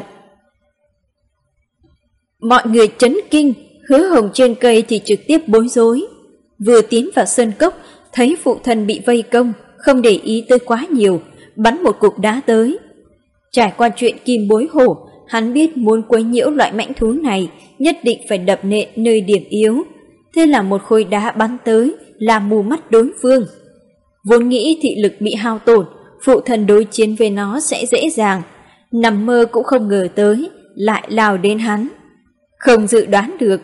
Mọi người chấn kinh, Hứa Hồng trên cây thì trực tiếp bối rối. Vừa tiến vào sơn cốc, thấy phụ thân bị vây công, không để ý tới quá nhiều, bắn một cục đá tới. Trải qua chuyện Kim Bối Hổ, hắn biết muốn quấy nhiễu loại mãnh thú này nhất định phải đập nện nơi điểm yếu. Thế là một khối đá bắn tới, làm mù mắt đối phương. Vốn nghĩ thị lực bị hao tổn, phụ thân đối chiến với nó sẽ dễ dàng, nằm mơ cũng không ngờ tới, lại lao đến hắn. Không dự đoán được.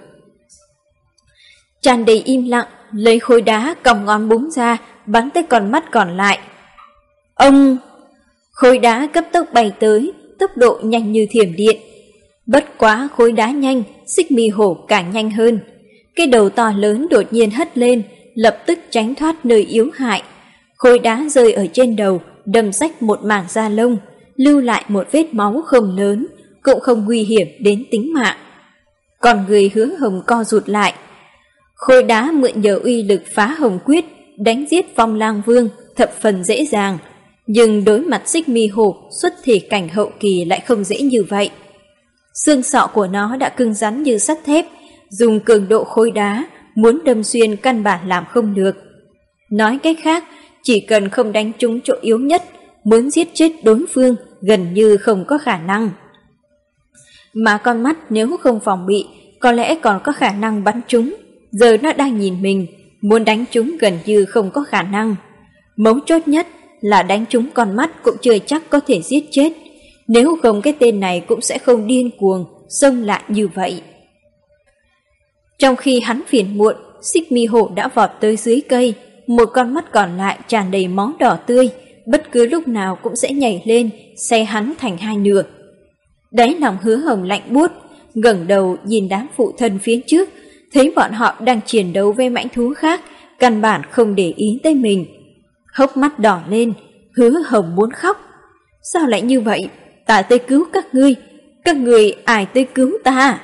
Tràn đầy im lặng, lấy khối đá còng ngón búng ra, bắn tới con mắt còn lại. Ông! Khối đá cấp tốc bay tới, tốc độ nhanh như thiểm điện. Bất quá khối đá nhanh, Xích Mi Hổ càng nhanh hơn. Cái đầu to lớn đột nhiên hất lên, lập tức tránh thoát nơi yếu hại. Khối đá rơi ở trên đầu, đâm rách một mảng da lông, lưu lại một vết máu không lớn, cũng không nguy hiểm đến tính mạng. Còn người Hứa Hồng co rụt lại. Khối đá mượn nhờ uy lực Phá Hồng Quyết, đánh giết Phong Lang Vương thập phần dễ dàng, nhưng đối mặt Xích Mi Hổ xuất thể cảnh hậu kỳ lại không dễ như vậy. Xương sọ của nó đã cứng rắn như sắt thép, dùng cường độ khối đá muốn đâm xuyên căn bản làm không được. Nói cách khác, chỉ cần không đánh trúng chỗ yếu nhất, muốn giết chết đối phương gần như không có khả năng. Mà con mắt nếu không phòng bị, có lẽ còn có khả năng bắn trúng. Giờ nó đang nhìn mình, muốn đánh trúng gần như không có khả năng. Mấu chốt nhất là đánh trúng con mắt cũng chưa chắc có thể giết chết. Nếu không cái tên này cũng sẽ không điên cuồng xông lại như vậy. Trong khi hắn phiền muộn, Xích Mi Hổ đã vọt tới dưới cây. Một con mắt còn lại tràn đầy máu đỏ tươi, bất cứ lúc nào cũng sẽ nhảy lên, xé hắn thành hai nửa. Đáy lòng Hứa Hồng lạnh buốt, ngẩng đầu nhìn đám phụ thân phía trước, thấy bọn họ đang chiến đấu với mãnh thú khác, căn bản không để ý tới mình. Hốc mắt đỏ lên, Hứa Hồng muốn khóc. Sao lại như vậy? Ta tới cứu các ngươi, các ngươi ai tới cứu ta?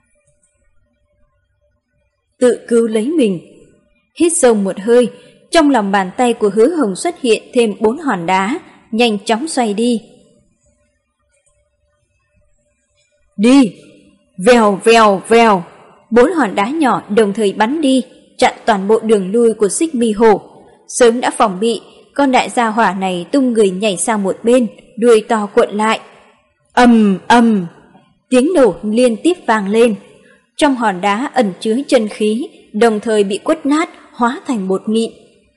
Tự cứu lấy mình. Hít sâu một hơi, trong lòng bàn tay của Hứa Hồng xuất hiện thêm bốn hòn đá, nhanh chóng xoay đi. Đi! Vèo vèo vèo! Bốn hòn đá nhỏ đồng thời bắn đi, chặn toàn bộ đường lui của Xích Mi Hổ. Sớm đã phòng bị, con đại gia hỏa này tung người nhảy sang một bên, đuôi to cuộn lại. Ầm ầm! Tiếng nổ liên tiếp vang lên. Trong hòn đá ẩn chứa chân khí, đồng thời bị quất nát, hóa thành bột mịn.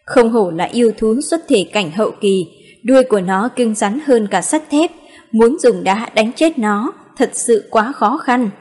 Không hổ là yêu thú xuất thể cảnh hậu kỳ, đuôi của nó cứng rắn hơn cả sắt thép, muốn dùng đá đánh chết nó thật sự quá khó khăn.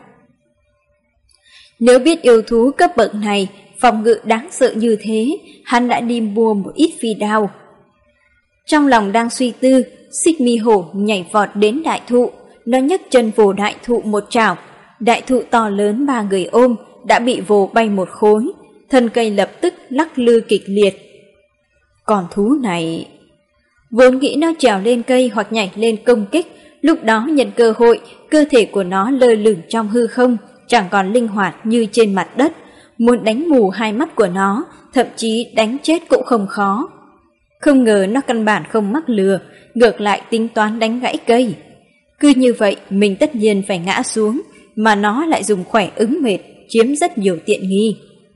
Nếu biết yêu thú cấp bậc này phòng ngự đáng sợ như thế, hắn đã đi mua một ít phi đao. Trong lòng đang suy tư, Xích Mi Hổ nhảy vọt đến đại thụ, nó nhấc chân vồ đại thụ một chảo. Đại thụ to lớn ba người ôm đã bị vồ bay một khối, thân cây lập tức lắc lư kịch liệt. Con thú này vốn nghĩ nó trèo lên cây hoặc nhảy lên công kích, lúc đó nhận cơ hội, cơ thể của nó lơ lửng trong hư không, chẳng còn linh hoạt như trên mặt đất, muốn đánh mù hai mắt của nó, thậm chí đánh chết cũng không khó. Không ngờ nó căn bản không mắc lừa, ngược lại tính toán đánh gãy cây. Cứ như vậy mình tất nhiên phải ngã xuống, mà nó lại dùng khỏe ứng mệt, chiếm rất nhiều tiện nghi.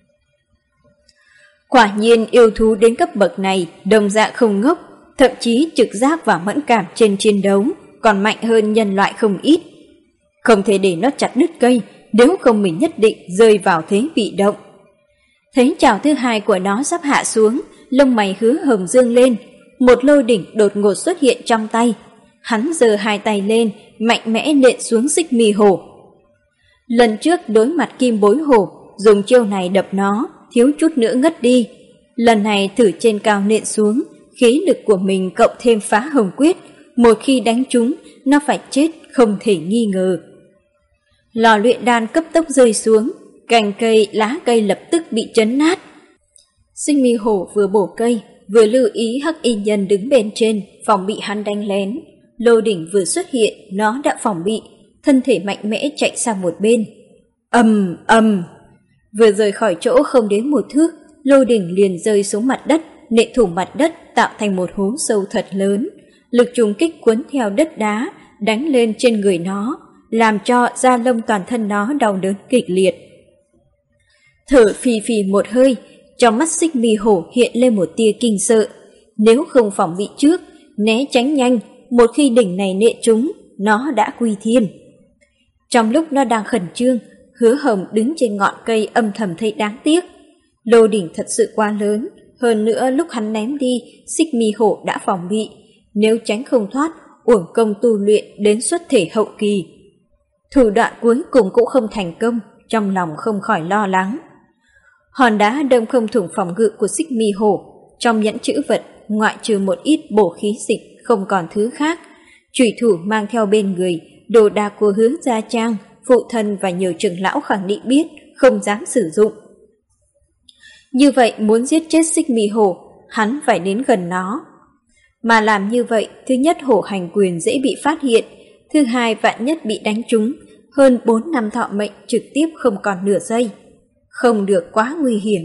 Quả nhiên yêu thú đến cấp bậc này đồng dạng không ngốc, thậm chí trực giác và mẫn cảm trên chiến đấu còn mạnh hơn nhân loại không ít. Không thể để nó chặt đứt cây, nếu không mình nhất định rơi vào thế bị động. Thấy chảo thứ hai của nó sắp hạ xuống, lông mày Hứa Hồng dương lên, một lôi đỉnh đột ngột xuất hiện trong tay. Hắn giơ hai tay lên, mạnh mẽ nện xuống Xích Mi Hổ. Lần trước đối mặt Kim Bối Hổ, dùng chiêu này đập nó, thiếu chút nữa ngất đi. Lần này thử trên cao nện xuống, khí lực của mình cộng thêm Phá Hồng Quyết, một khi đánh trúng, nó phải chết không thể nghi ngờ. Lò luyện đan cấp tốc rơi xuống, cành cây, lá cây lập tức bị chấn nát. Xích Mi Hổ vừa bổ cây, vừa lưu ý Hắc Y Nhân đứng bên trên, phòng bị hắn đánh lén. Lôi đỉnh vừa xuất hiện, nó đã phòng bị, thân thể mạnh mẽ chạy sang một bên. Ầm ầm, vừa rời khỏi chỗ không đến một thước, lôi đỉnh liền rơi xuống mặt đất, nện thủng mặt đất tạo thành một hố sâu thật lớn. Lực trùng kích cuốn theo đất đá, đánh lên trên người nó, làm cho da lông toàn thân nó đau đớn kịch liệt. Thở phì phì một hơi, trong mắt Xích Mi Hổ hiện lên một tia kinh sợ. Nếu không phòng bị trước, né tránh nhanh, một khi đỉnh này nện trúng, nó đã quy thiên. Trong lúc nó đang khẩn trương, Hứa Hồng đứng trên ngọn cây âm thầm thấy đáng tiếc. Lô đỉnh thật sự quá lớn, hơn nữa lúc hắn ném đi, Xích Mi Hổ đã phòng bị. Nếu tránh không thoát, uổng công tu luyện đến xuất thể hậu kỳ. Thủ đoạn cuối cùng cũng không thành công, trong lòng không khỏi lo lắng. Hòn đá đâm không thủng phòng ngự của Xích Mi Hổ, trong nhẫn chữ vật ngoại trừ một ít bổ khí dịch không còn thứ khác. Chủy thủ mang theo bên người, đồ đạc của Hứa Gia Trang, phụ thân và nhiều trưởng lão khẳng định biết, không dám sử dụng. Như vậy muốn giết chết Xích Mi Hổ, hắn phải đến gần nó. Mà làm như vậy, thứ nhất hổ hành quyền dễ bị phát hiện, thứ hai vạn nhất bị đánh trúng, hơn bốn năm thọ mệnh trực tiếp không còn nửa giây. Không được quá nguy hiểm.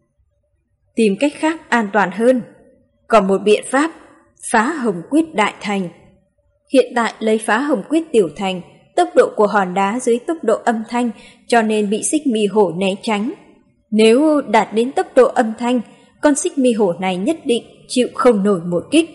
Tìm cách khác an toàn hơn. Còn một biện pháp, Phá Hồng Quyết đại thành. Hiện tại lấy Phá Hồng Quyết tiểu thành, tốc độ của hòn đá dưới tốc độ âm thanh, cho nên bị Xích Mi Hổ né tránh. Nếu đạt đến tốc độ âm thanh, con Xích Mi Hổ này nhất định chịu không nổi một kích.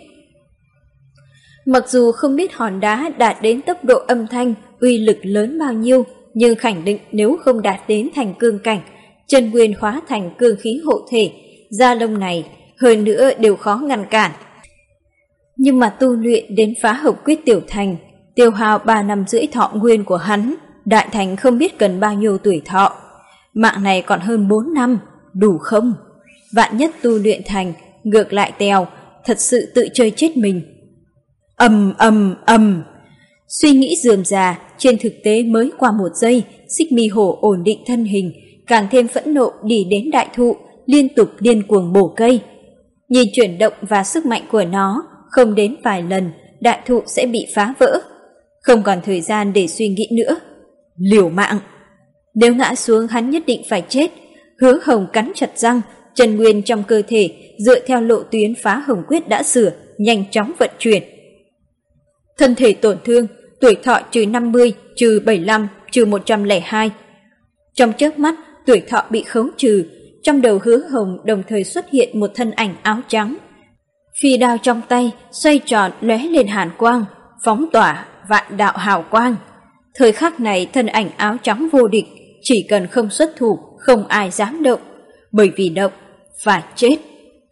Mặc dù không biết hòn đá đạt đến tốc độ âm thanh uy lực lớn bao nhiêu, nhưng khẳng định nếu không đạt đến thành cương cảnh, chân nguyên hóa thành cương khí hộ thể, da lông này hơn nữa đều khó ngăn cản. Nhưng mà tu luyện đến Phá Hồng Quyết tiểu thành, tiêu hao ba năm rưỡi thọ nguyên của hắn, đại thành không biết cần bao nhiêu tuổi thọ. Mạng này còn hơn bốn năm, đủ không? Vạn nhất tu luyện thành, ngược lại tèo, thật sự tự chơi chết mình. Ầm ầm ầm. Suy nghĩ rườm rà, trên thực tế mới qua một giây, Xích Mi Hổ ổn định thân hình, càng thêm phẫn nộ đi đến đại thụ, liên tục điên cuồng bổ cây. Nhìn chuyển động và sức mạnh của nó, không đến vài lần, đại thụ sẽ bị phá vỡ. Không còn thời gian để suy nghĩ nữa. Liều mạng. Nếu ngã xuống hắn nhất định phải chết. Hứa Hồng cắn chặt răng, chân nguyên trong cơ thể dựa theo lộ tuyến Phá Hồng Quyết đã sửa, nhanh chóng vận chuyển. Thân thể tổn thương, tuổi thọ trừ năm mươi, trừ bảy mươi lăm, trừ một trăm lẻ hai. Trong chớp mắt, tuổi thọ bị khấu trừ, trong đầu Hứa Hồng đồng thời xuất hiện một thân ảnh áo trắng. Phi đao trong tay xoay tròn lóe lên hàn quang, phóng tỏa vạn đạo hào quang. Thời khắc này thân ảnh áo trắng vô địch, chỉ cần không xuất thủ, không ai dám động, bởi vì động phải chết.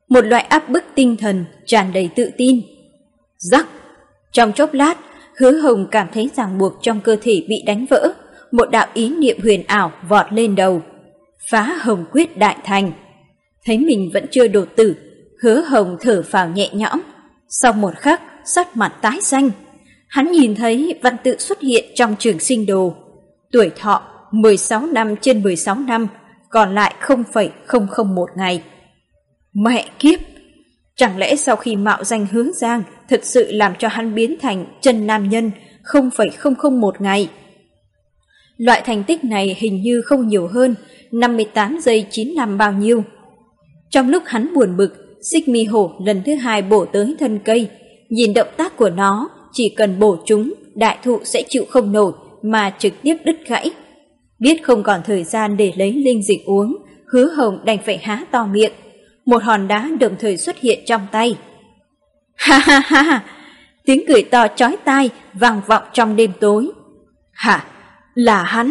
một loại áp bức tinh thần tràn đầy tự tin. Rắc! Trong chốc lát, Hứa Hồng cảm thấy ràng buộc trong cơ thể bị đánh vỡ, một đạo ý niệm huyền ảo vọt lên đầu. Phá hồng quyết đại thành. Thấy mình vẫn chưa đột tử, Hứa Hồng thở phào nhẹ nhõm. Sau một khắc, sắc mặt tái xanh. Hắn nhìn thấy văn tự xuất hiện trong trường sinh đồ. Tuổi thọ mười sáu năm trên mười sáu năm, còn lại không phẩy không không một ngày. Mẹ kiếp! Chẳng lẽ sau khi mạo danh Hứa Giang thật sự làm cho hắn biến thành chân nam nhân không phẩy không không một ngày? Loại thành tích này hình như không nhiều hơn năm mươi tám giây chín năm bao nhiêu. Trong lúc hắn buồn bực, Xích Mi Hổ lần thứ hai bổ tới thân cây. Nhìn động tác của nó, chỉ cần bổ chúng, đại thụ sẽ chịu không nổi mà trực tiếp đứt gãy. Biết không còn thời gian để lấy linh dịch uống, Hứa Hồng đành phải há to miệng. Một hòn đá đồng thời xuất hiện trong tay. Ha ha ha ha! Tiếng cười to chói tai vang vọng trong đêm tối. Hả? Là hắn!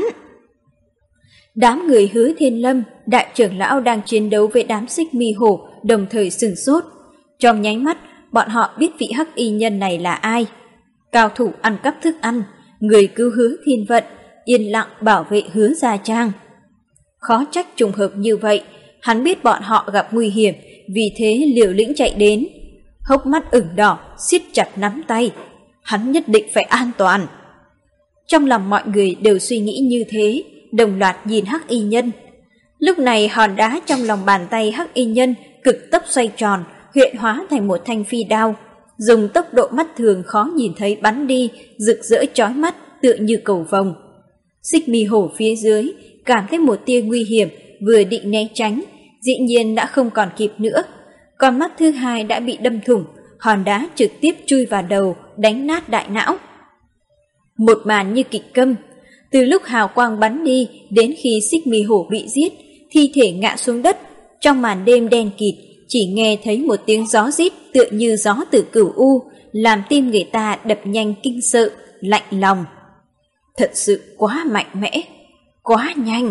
Đám người Hứa Thiên Lâm, đại trưởng lão đang chiến đấu với đám Xích Mi Hổ đồng thời sửng sốt. Trong nháy mắt, bọn họ biết vị hắc y nhân này là ai. Cao thủ ăn cắp thức ăn, người cứu Hứa Thiên Vận, yên lặng bảo vệ Hứa Gia Trang. Khó trách trùng hợp như vậy, hắn biết bọn họ gặp nguy hiểm, vì thế liều lĩnh chạy đến. Hốc mắt ửng đỏ, siết chặt nắm tay. Hắn nhất định phải an toàn. Trong lòng mọi người đều suy nghĩ như thế, đồng loạt nhìn hắc y nhân. Lúc này hòn đá trong lòng bàn tay hắc y nhân cực tốc xoay tròn, hiện hóa thành một thanh phi đao, dùng tốc độ mắt thường khó nhìn thấy bắn đi, rực rỡ chói mắt tựa như cầu vồng. Xích Mi Hổ phía dưới cảm thấy một tia nguy hiểm, vừa định né tránh, dĩ nhiên đã không còn kịp nữa. Con mắt thứ hai đã bị đâm thủng, hòn đá trực tiếp chui vào đầu, đánh nát đại não. Một màn như kịch câm, từ lúc hào quang bắn đi đến khi Xích Mi Hổ bị giết, thi thể ngã xuống đất, trong màn đêm đen kịt chỉ nghe thấy một tiếng gió rít tựa như gió từ cửu u, làm tim người ta đập nhanh kinh sợ, lạnh lòng. Thật sự quá mạnh mẽ, quá nhanh.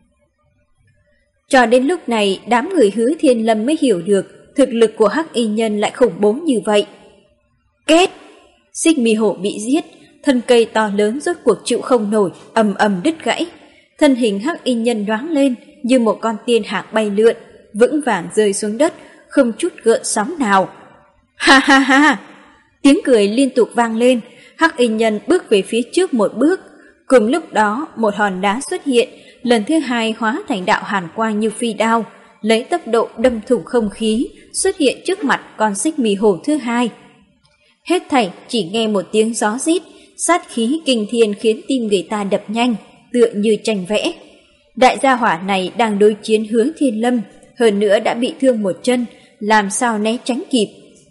Cho đến lúc này, đám người Hứa Thiên Lâm mới hiểu được thực lực của hắc y nhân lại khủng bố như vậy. Két! Xích Mi Hổ bị giết, thân cây to lớn rốt cuộc chịu không nổi, ầm ầm đứt gãy. Thân hình hắc y nhân nhoáng lên như một con tiên hạc bay lượn, vững vàng rơi xuống đất, không chút gợn sóng nào. Ha ha ha! Tiếng cười liên tục vang lên, hắc y nhân bước về phía trước một bước. Cùng lúc đó, một hòn đá xuất hiện, lần thứ hai hóa thành đạo hàn quang như phi đao, lấy tốc độ đâm thủng không khí, xuất hiện trước mặt con Xích Mi Hổ thứ hai. Hết thảy chỉ nghe một tiếng gió rít, sát khí kinh thiên khiến tim người ta đập nhanh, tựa như tranh vẽ. Đại gia hỏa này đang đối chiến Hứa Thiên Lâm, hơn nữa đã bị thương một chân, làm sao né tránh kịp.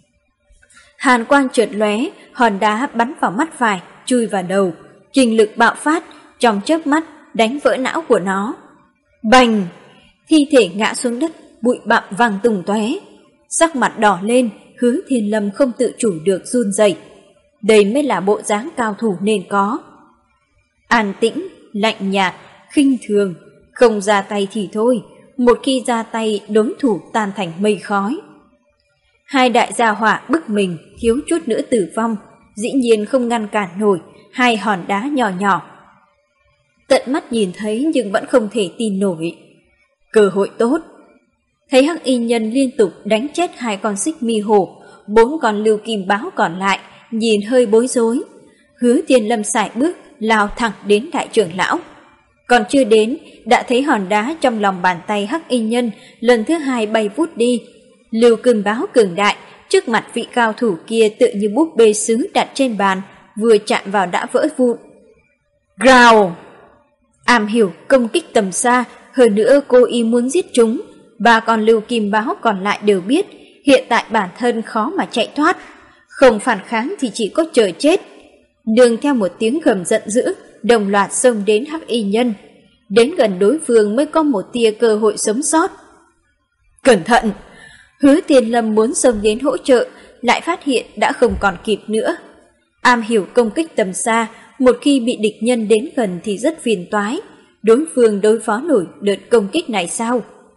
Hàn quang chợt lóe, hòn đá bắn vào mắt phải, chui vào đầu, kinh lực bạo phát, trong chớp mắt đánh vỡ não của nó. Bành! Thi thể ngã xuống đất, bụi bặm văng tung tóe. Sắc mặt đỏ lên, Hứa Thiên Lâm không tự chủ được run rẩy. Đây mới là bộ dáng cao thủ nên có. An tĩnh, lạnh nhạt, khinh thường, không ra tay thì thôi, một khi ra tay đối thủ tan thành mây khói. Hai đại gia hỏa bức mình, thiếu chút nữa tử vong, dĩ nhiên không ngăn cản nổi hai hòn đá nhỏ nhỏ. Tận mắt nhìn thấy nhưng vẫn không thể tin nổi. Cơ hội tốt. Thấy hắc y nhân liên tục đánh chết hai con Xích Mi Hổ, bốn con lưu kim báo còn lại nhìn hơi bối rối. Hứa Thiên Lâm sải bước lao thẳng đến đại trưởng lão. Còn chưa đến, đã thấy hòn đá trong lòng bàn tay hắc y nhân lần thứ hai bay vút đi. Lưu kim báo cường đại, trước mặt vị cao thủ kia tựa như búp bê sứ đặt trên bàn, vừa chạm vào đã vỡ vụn. Gào! Am hiểu công kích tầm xa, hơn nữa cô y muốn giết chúng. Ba con lưu kim báo còn lại đều biết hiện tại bản thân khó mà chạy thoát, không phản kháng thì chỉ có chờ chết. Nương theo một tiếng gầm giận dữ, đồng loạt xông đến hắc y nhân. Đến gần đối phương mới có một tia cơ hội sống sót. Cẩn thận! Hứa Thiên Lâm muốn xông đến hỗ trợ, lại phát hiện đã không còn kịp nữa. Am hiểu công kích tầm xa, một khi bị địch nhân đến gần thì rất phiền toái. Đối phương đối phó nổi đợt công kích này sao?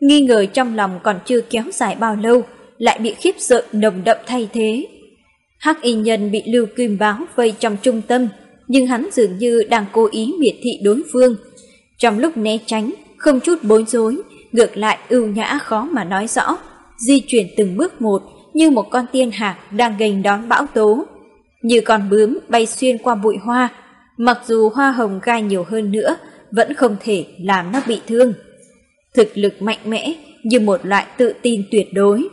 Nghi ngờ trong lòng còn chưa kéo dài bao lâu, lại bị khiếp sợ nồng đậm thay thế. Hắc y nhân bị Lưu Kim Báo vây trong trung tâm, nhưng hắn dường như đang cố ý miệt thị đối phương. Trong lúc né tránh, không chút bối rối, ngược lại ưu nhã khó mà nói rõ, di chuyển từng bước một như một con tiên hạc đang nghênh đón bão tố. Như con bướm bay xuyên qua bụi hoa, mặc dù hoa hồng gai nhiều hơn nữa, vẫn không thể làm nó bị thương. Thực lực mạnh mẽ như một loại tự tin tuyệt đối.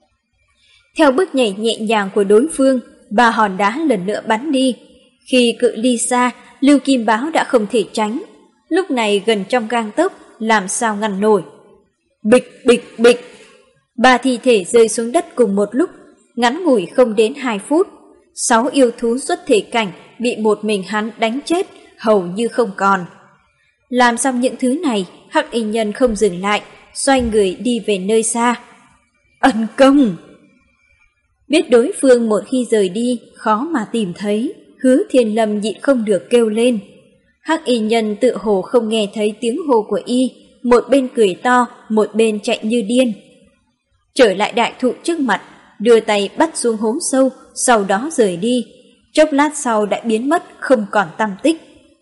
Theo bước nhảy nhẹ nhàng của đối phương, ba hòn đá lần nữa bắn đi. Khi cự ly xa, Lưu Kim Báo đã không thể tránh. Lúc này gần trong gang tấc, làm sao ngăn nổi. Bịch bịch bịch. Ba thi thể rơi xuống đất cùng một lúc, ngắn ngủi không đến hai phút. Sáu yêu thú xuất thể cảnh bị một mình hắn đánh chết, hầu như không còn. Làm xong những thứ này, Hắc y nhân không dừng lại, xoay người đi về nơi xa. Ân công! Biết đối phương một khi rời đi, khó mà tìm thấy, Hứa Thiên Lâm nhịn không được kêu lên. Hắc y nhân tự hồ không nghe thấy tiếng hô của y, một bên cười to, một bên chạy như điên. Trở lại đại thụ trước mặt, đưa tay bắt xuống hố sâu, sau đó rời đi. Chốc lát sau đã biến mất, không còn tăm tích.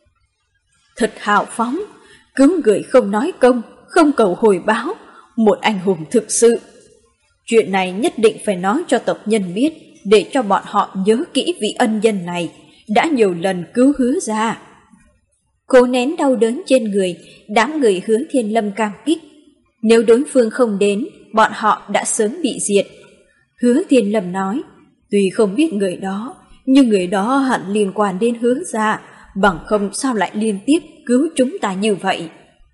Thật hào phóng, cứu người không nói công, không cầu hồi báo, một anh hùng thực sự. Chuyện này nhất định phải nói cho tộc nhân biết, để cho bọn họ nhớ kỹ vị ân nhân này, đã nhiều lần cứu Hứa ra. Cố nén đau đớn trên người, đám người Hứa Thiên Lâm cảm kích. Nếu đối phương không đến, bọn họ đã sớm bị diệt. Hứa Thiên Lâm nói, tuy không biết người đó, nhưng người đó hẳn liên quan đến Hứa ra, bằng không sao lại liên tiếp cứu chúng ta như vậy.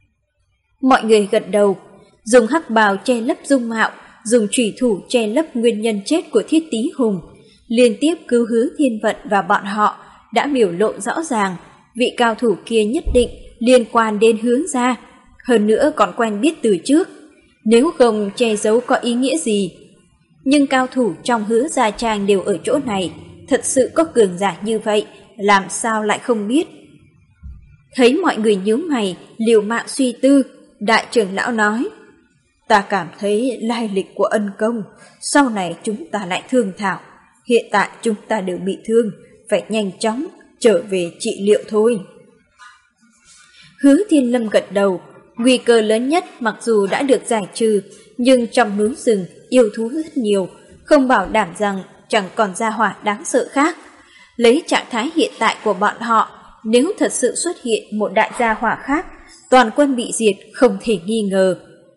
Mọi người gật đầu, dùng hắc bào che lấp dung mạo, dùng chủy thủ che lấp nguyên nhân chết của Thiết Tý Hùng, liên tiếp cứu Hứa Thiên Vận và bọn họ, đã biểu lộ rõ ràng, vị cao thủ kia nhất định liên quan đến Hứa ra, hơn nữa còn quen biết từ trước, nếu không che giấu có ý nghĩa gì. Nhưng cao thủ trong Hứa Gia Trang đều ở chỗ này, thật sự có cường giả như vậy, làm sao lại không biết. Thấy mọi người nhíu mày, liều mạng suy tư, đại trưởng lão nói, ta cảm thấy lai lịch của ân công, sau này chúng ta lại thương thảo, hiện tại chúng ta đều bị thương, phải nhanh chóng trở về trị liệu thôi. Hứa Thiên Lâm gật đầu, nguy cơ lớn nhất mặc dù đã được giải trừ, nhưng trong núi rừng yêu thú rất nhiều, không bảo đảm rằng chẳng còn gia hỏa đáng sợ khác. Lấy trạng thái hiện tại của bọn họ, nếu thật sự xuất hiện một đại gia hỏa khác, toàn quân bị diệt không thể nghi ngờ.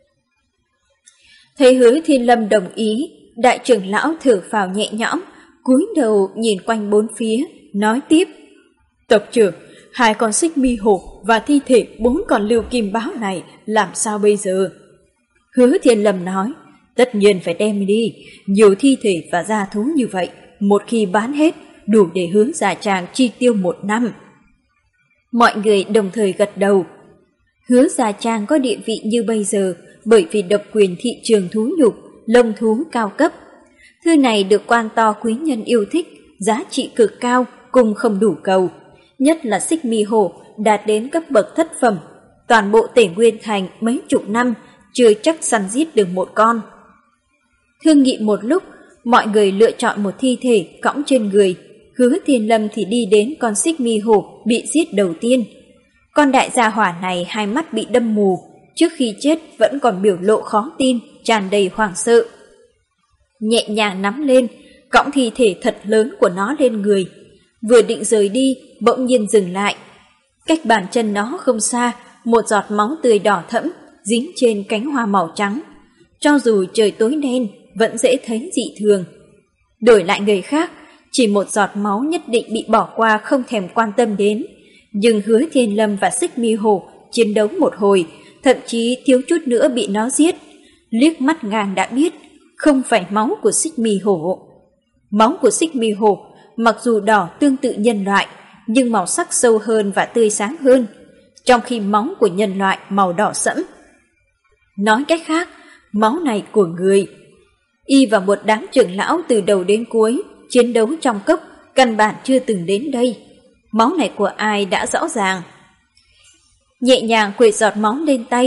Thấy Hứa Thiên Lâm đồng ý, đại trưởng lão thở phào nhẹ nhõm, cúi đầu nhìn quanh bốn phía, nói tiếp, tộc trưởng, hai con xích mi hổ và thi thể bốn con Lưu Kim Báo này làm sao bây giờ? Hứa Thiên Lâm nói, tất nhiên phải đem đi, nhiều thi thể và gia thú như vậy, một khi bán hết, đủ để Hứa Gia Trang chi tiêu một năm. Mọi người đồng thời gật đầu. Hứa Gia Trang có địa vị như bây giờ bởi vì độc quyền thị trường thú nhục, lông thú cao cấp. Thư này được quan to quý nhân yêu thích, giá trị cực cao, cùng không đủ cầu. Nhất là xích mi hổ đạt đến cấp bậc thất phẩm, toàn bộ Tể Nguyên Thành mấy chục năm chưa chắc săn giết được một con. Thương nghị một lúc, mọi người lựa chọn một thi thể cõng trên người. Hứa Thiên Lâm thì đi đến con xích mi hổ bị giết đầu tiên. Con đại gia hỏa này hai mắt bị đâm mù, trước khi chết vẫn còn biểu lộ khó tin, tràn đầy hoảng sợ. Nhẹ nhàng nắm lên, cõng thi thể thật lớn của nó lên người. Vừa định rời đi, bỗng nhiên dừng lại. Cách bàn chân nó không xa, một giọt máu tươi đỏ thẫm dính trên cánh hoa màu trắng. Cho dù trời tối đen, vẫn dễ thấy dị thường. Đổi lại người khác, chỉ một giọt máu nhất định bị bỏ qua không thèm quan tâm đến. Nhưng Hứa Thiên Lâm và xích mi hổ chiến đấu một hồi, thậm chí thiếu chút nữa bị nó giết. Liếc mắt ngang đã biết, không phải máu của xích mi hổ. Máu của xích mi hổ mặc dù đỏ tương tự nhân loại, nhưng màu sắc sâu hơn và tươi sáng hơn, trong khi máu của nhân loại màu đỏ sẫm. Nói cách khác, máu này của người. Y và một đám trưởng lão từ đầu đến cuối chiến đấu trong cốc, căn bản chưa từng đến đây. Máu này của ai đã rõ ràng. Nhẹ nhàng quệt giọt máu lên tay,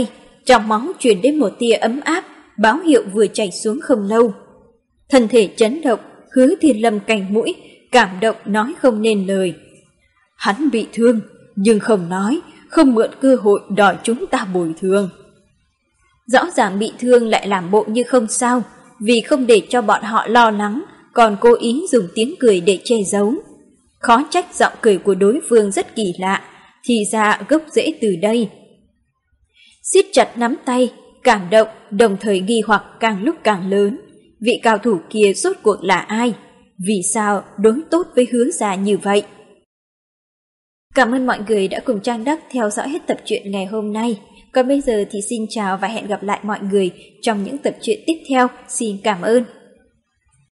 Trong máu truyền đến một tia ấm áp, báo hiệu vừa chảy xuống không lâu. Thân thể chấn động, Hứa Thiên Lâm cành mũi, cảm động nói không nên lời. Hắn bị thương, nhưng không nói, không mượn cơ hội đòi chúng ta bồi thường. Rõ ràng bị thương lại làm bộ như không sao, vì không để cho bọn họ lo lắng, còn cố ý dùng tiếng cười để che giấu. Khó trách giọng cười của đối phương rất kỳ lạ, thì ra gốc rễ từ đây. Siết chặt nắm tay, cảm động, đồng thời nghi hoặc càng lúc càng lớn. Vị cao thủ kia rốt cuộc là ai? Vì sao đối tốt với Hứa gia như vậy? Cảm ơn mọi người đã cùng Trang Đắc theo dõi hết tập truyện ngày hôm nay. Còn bây giờ thì xin chào và hẹn gặp lại mọi người trong những tập truyện tiếp theo. Xin cảm ơn.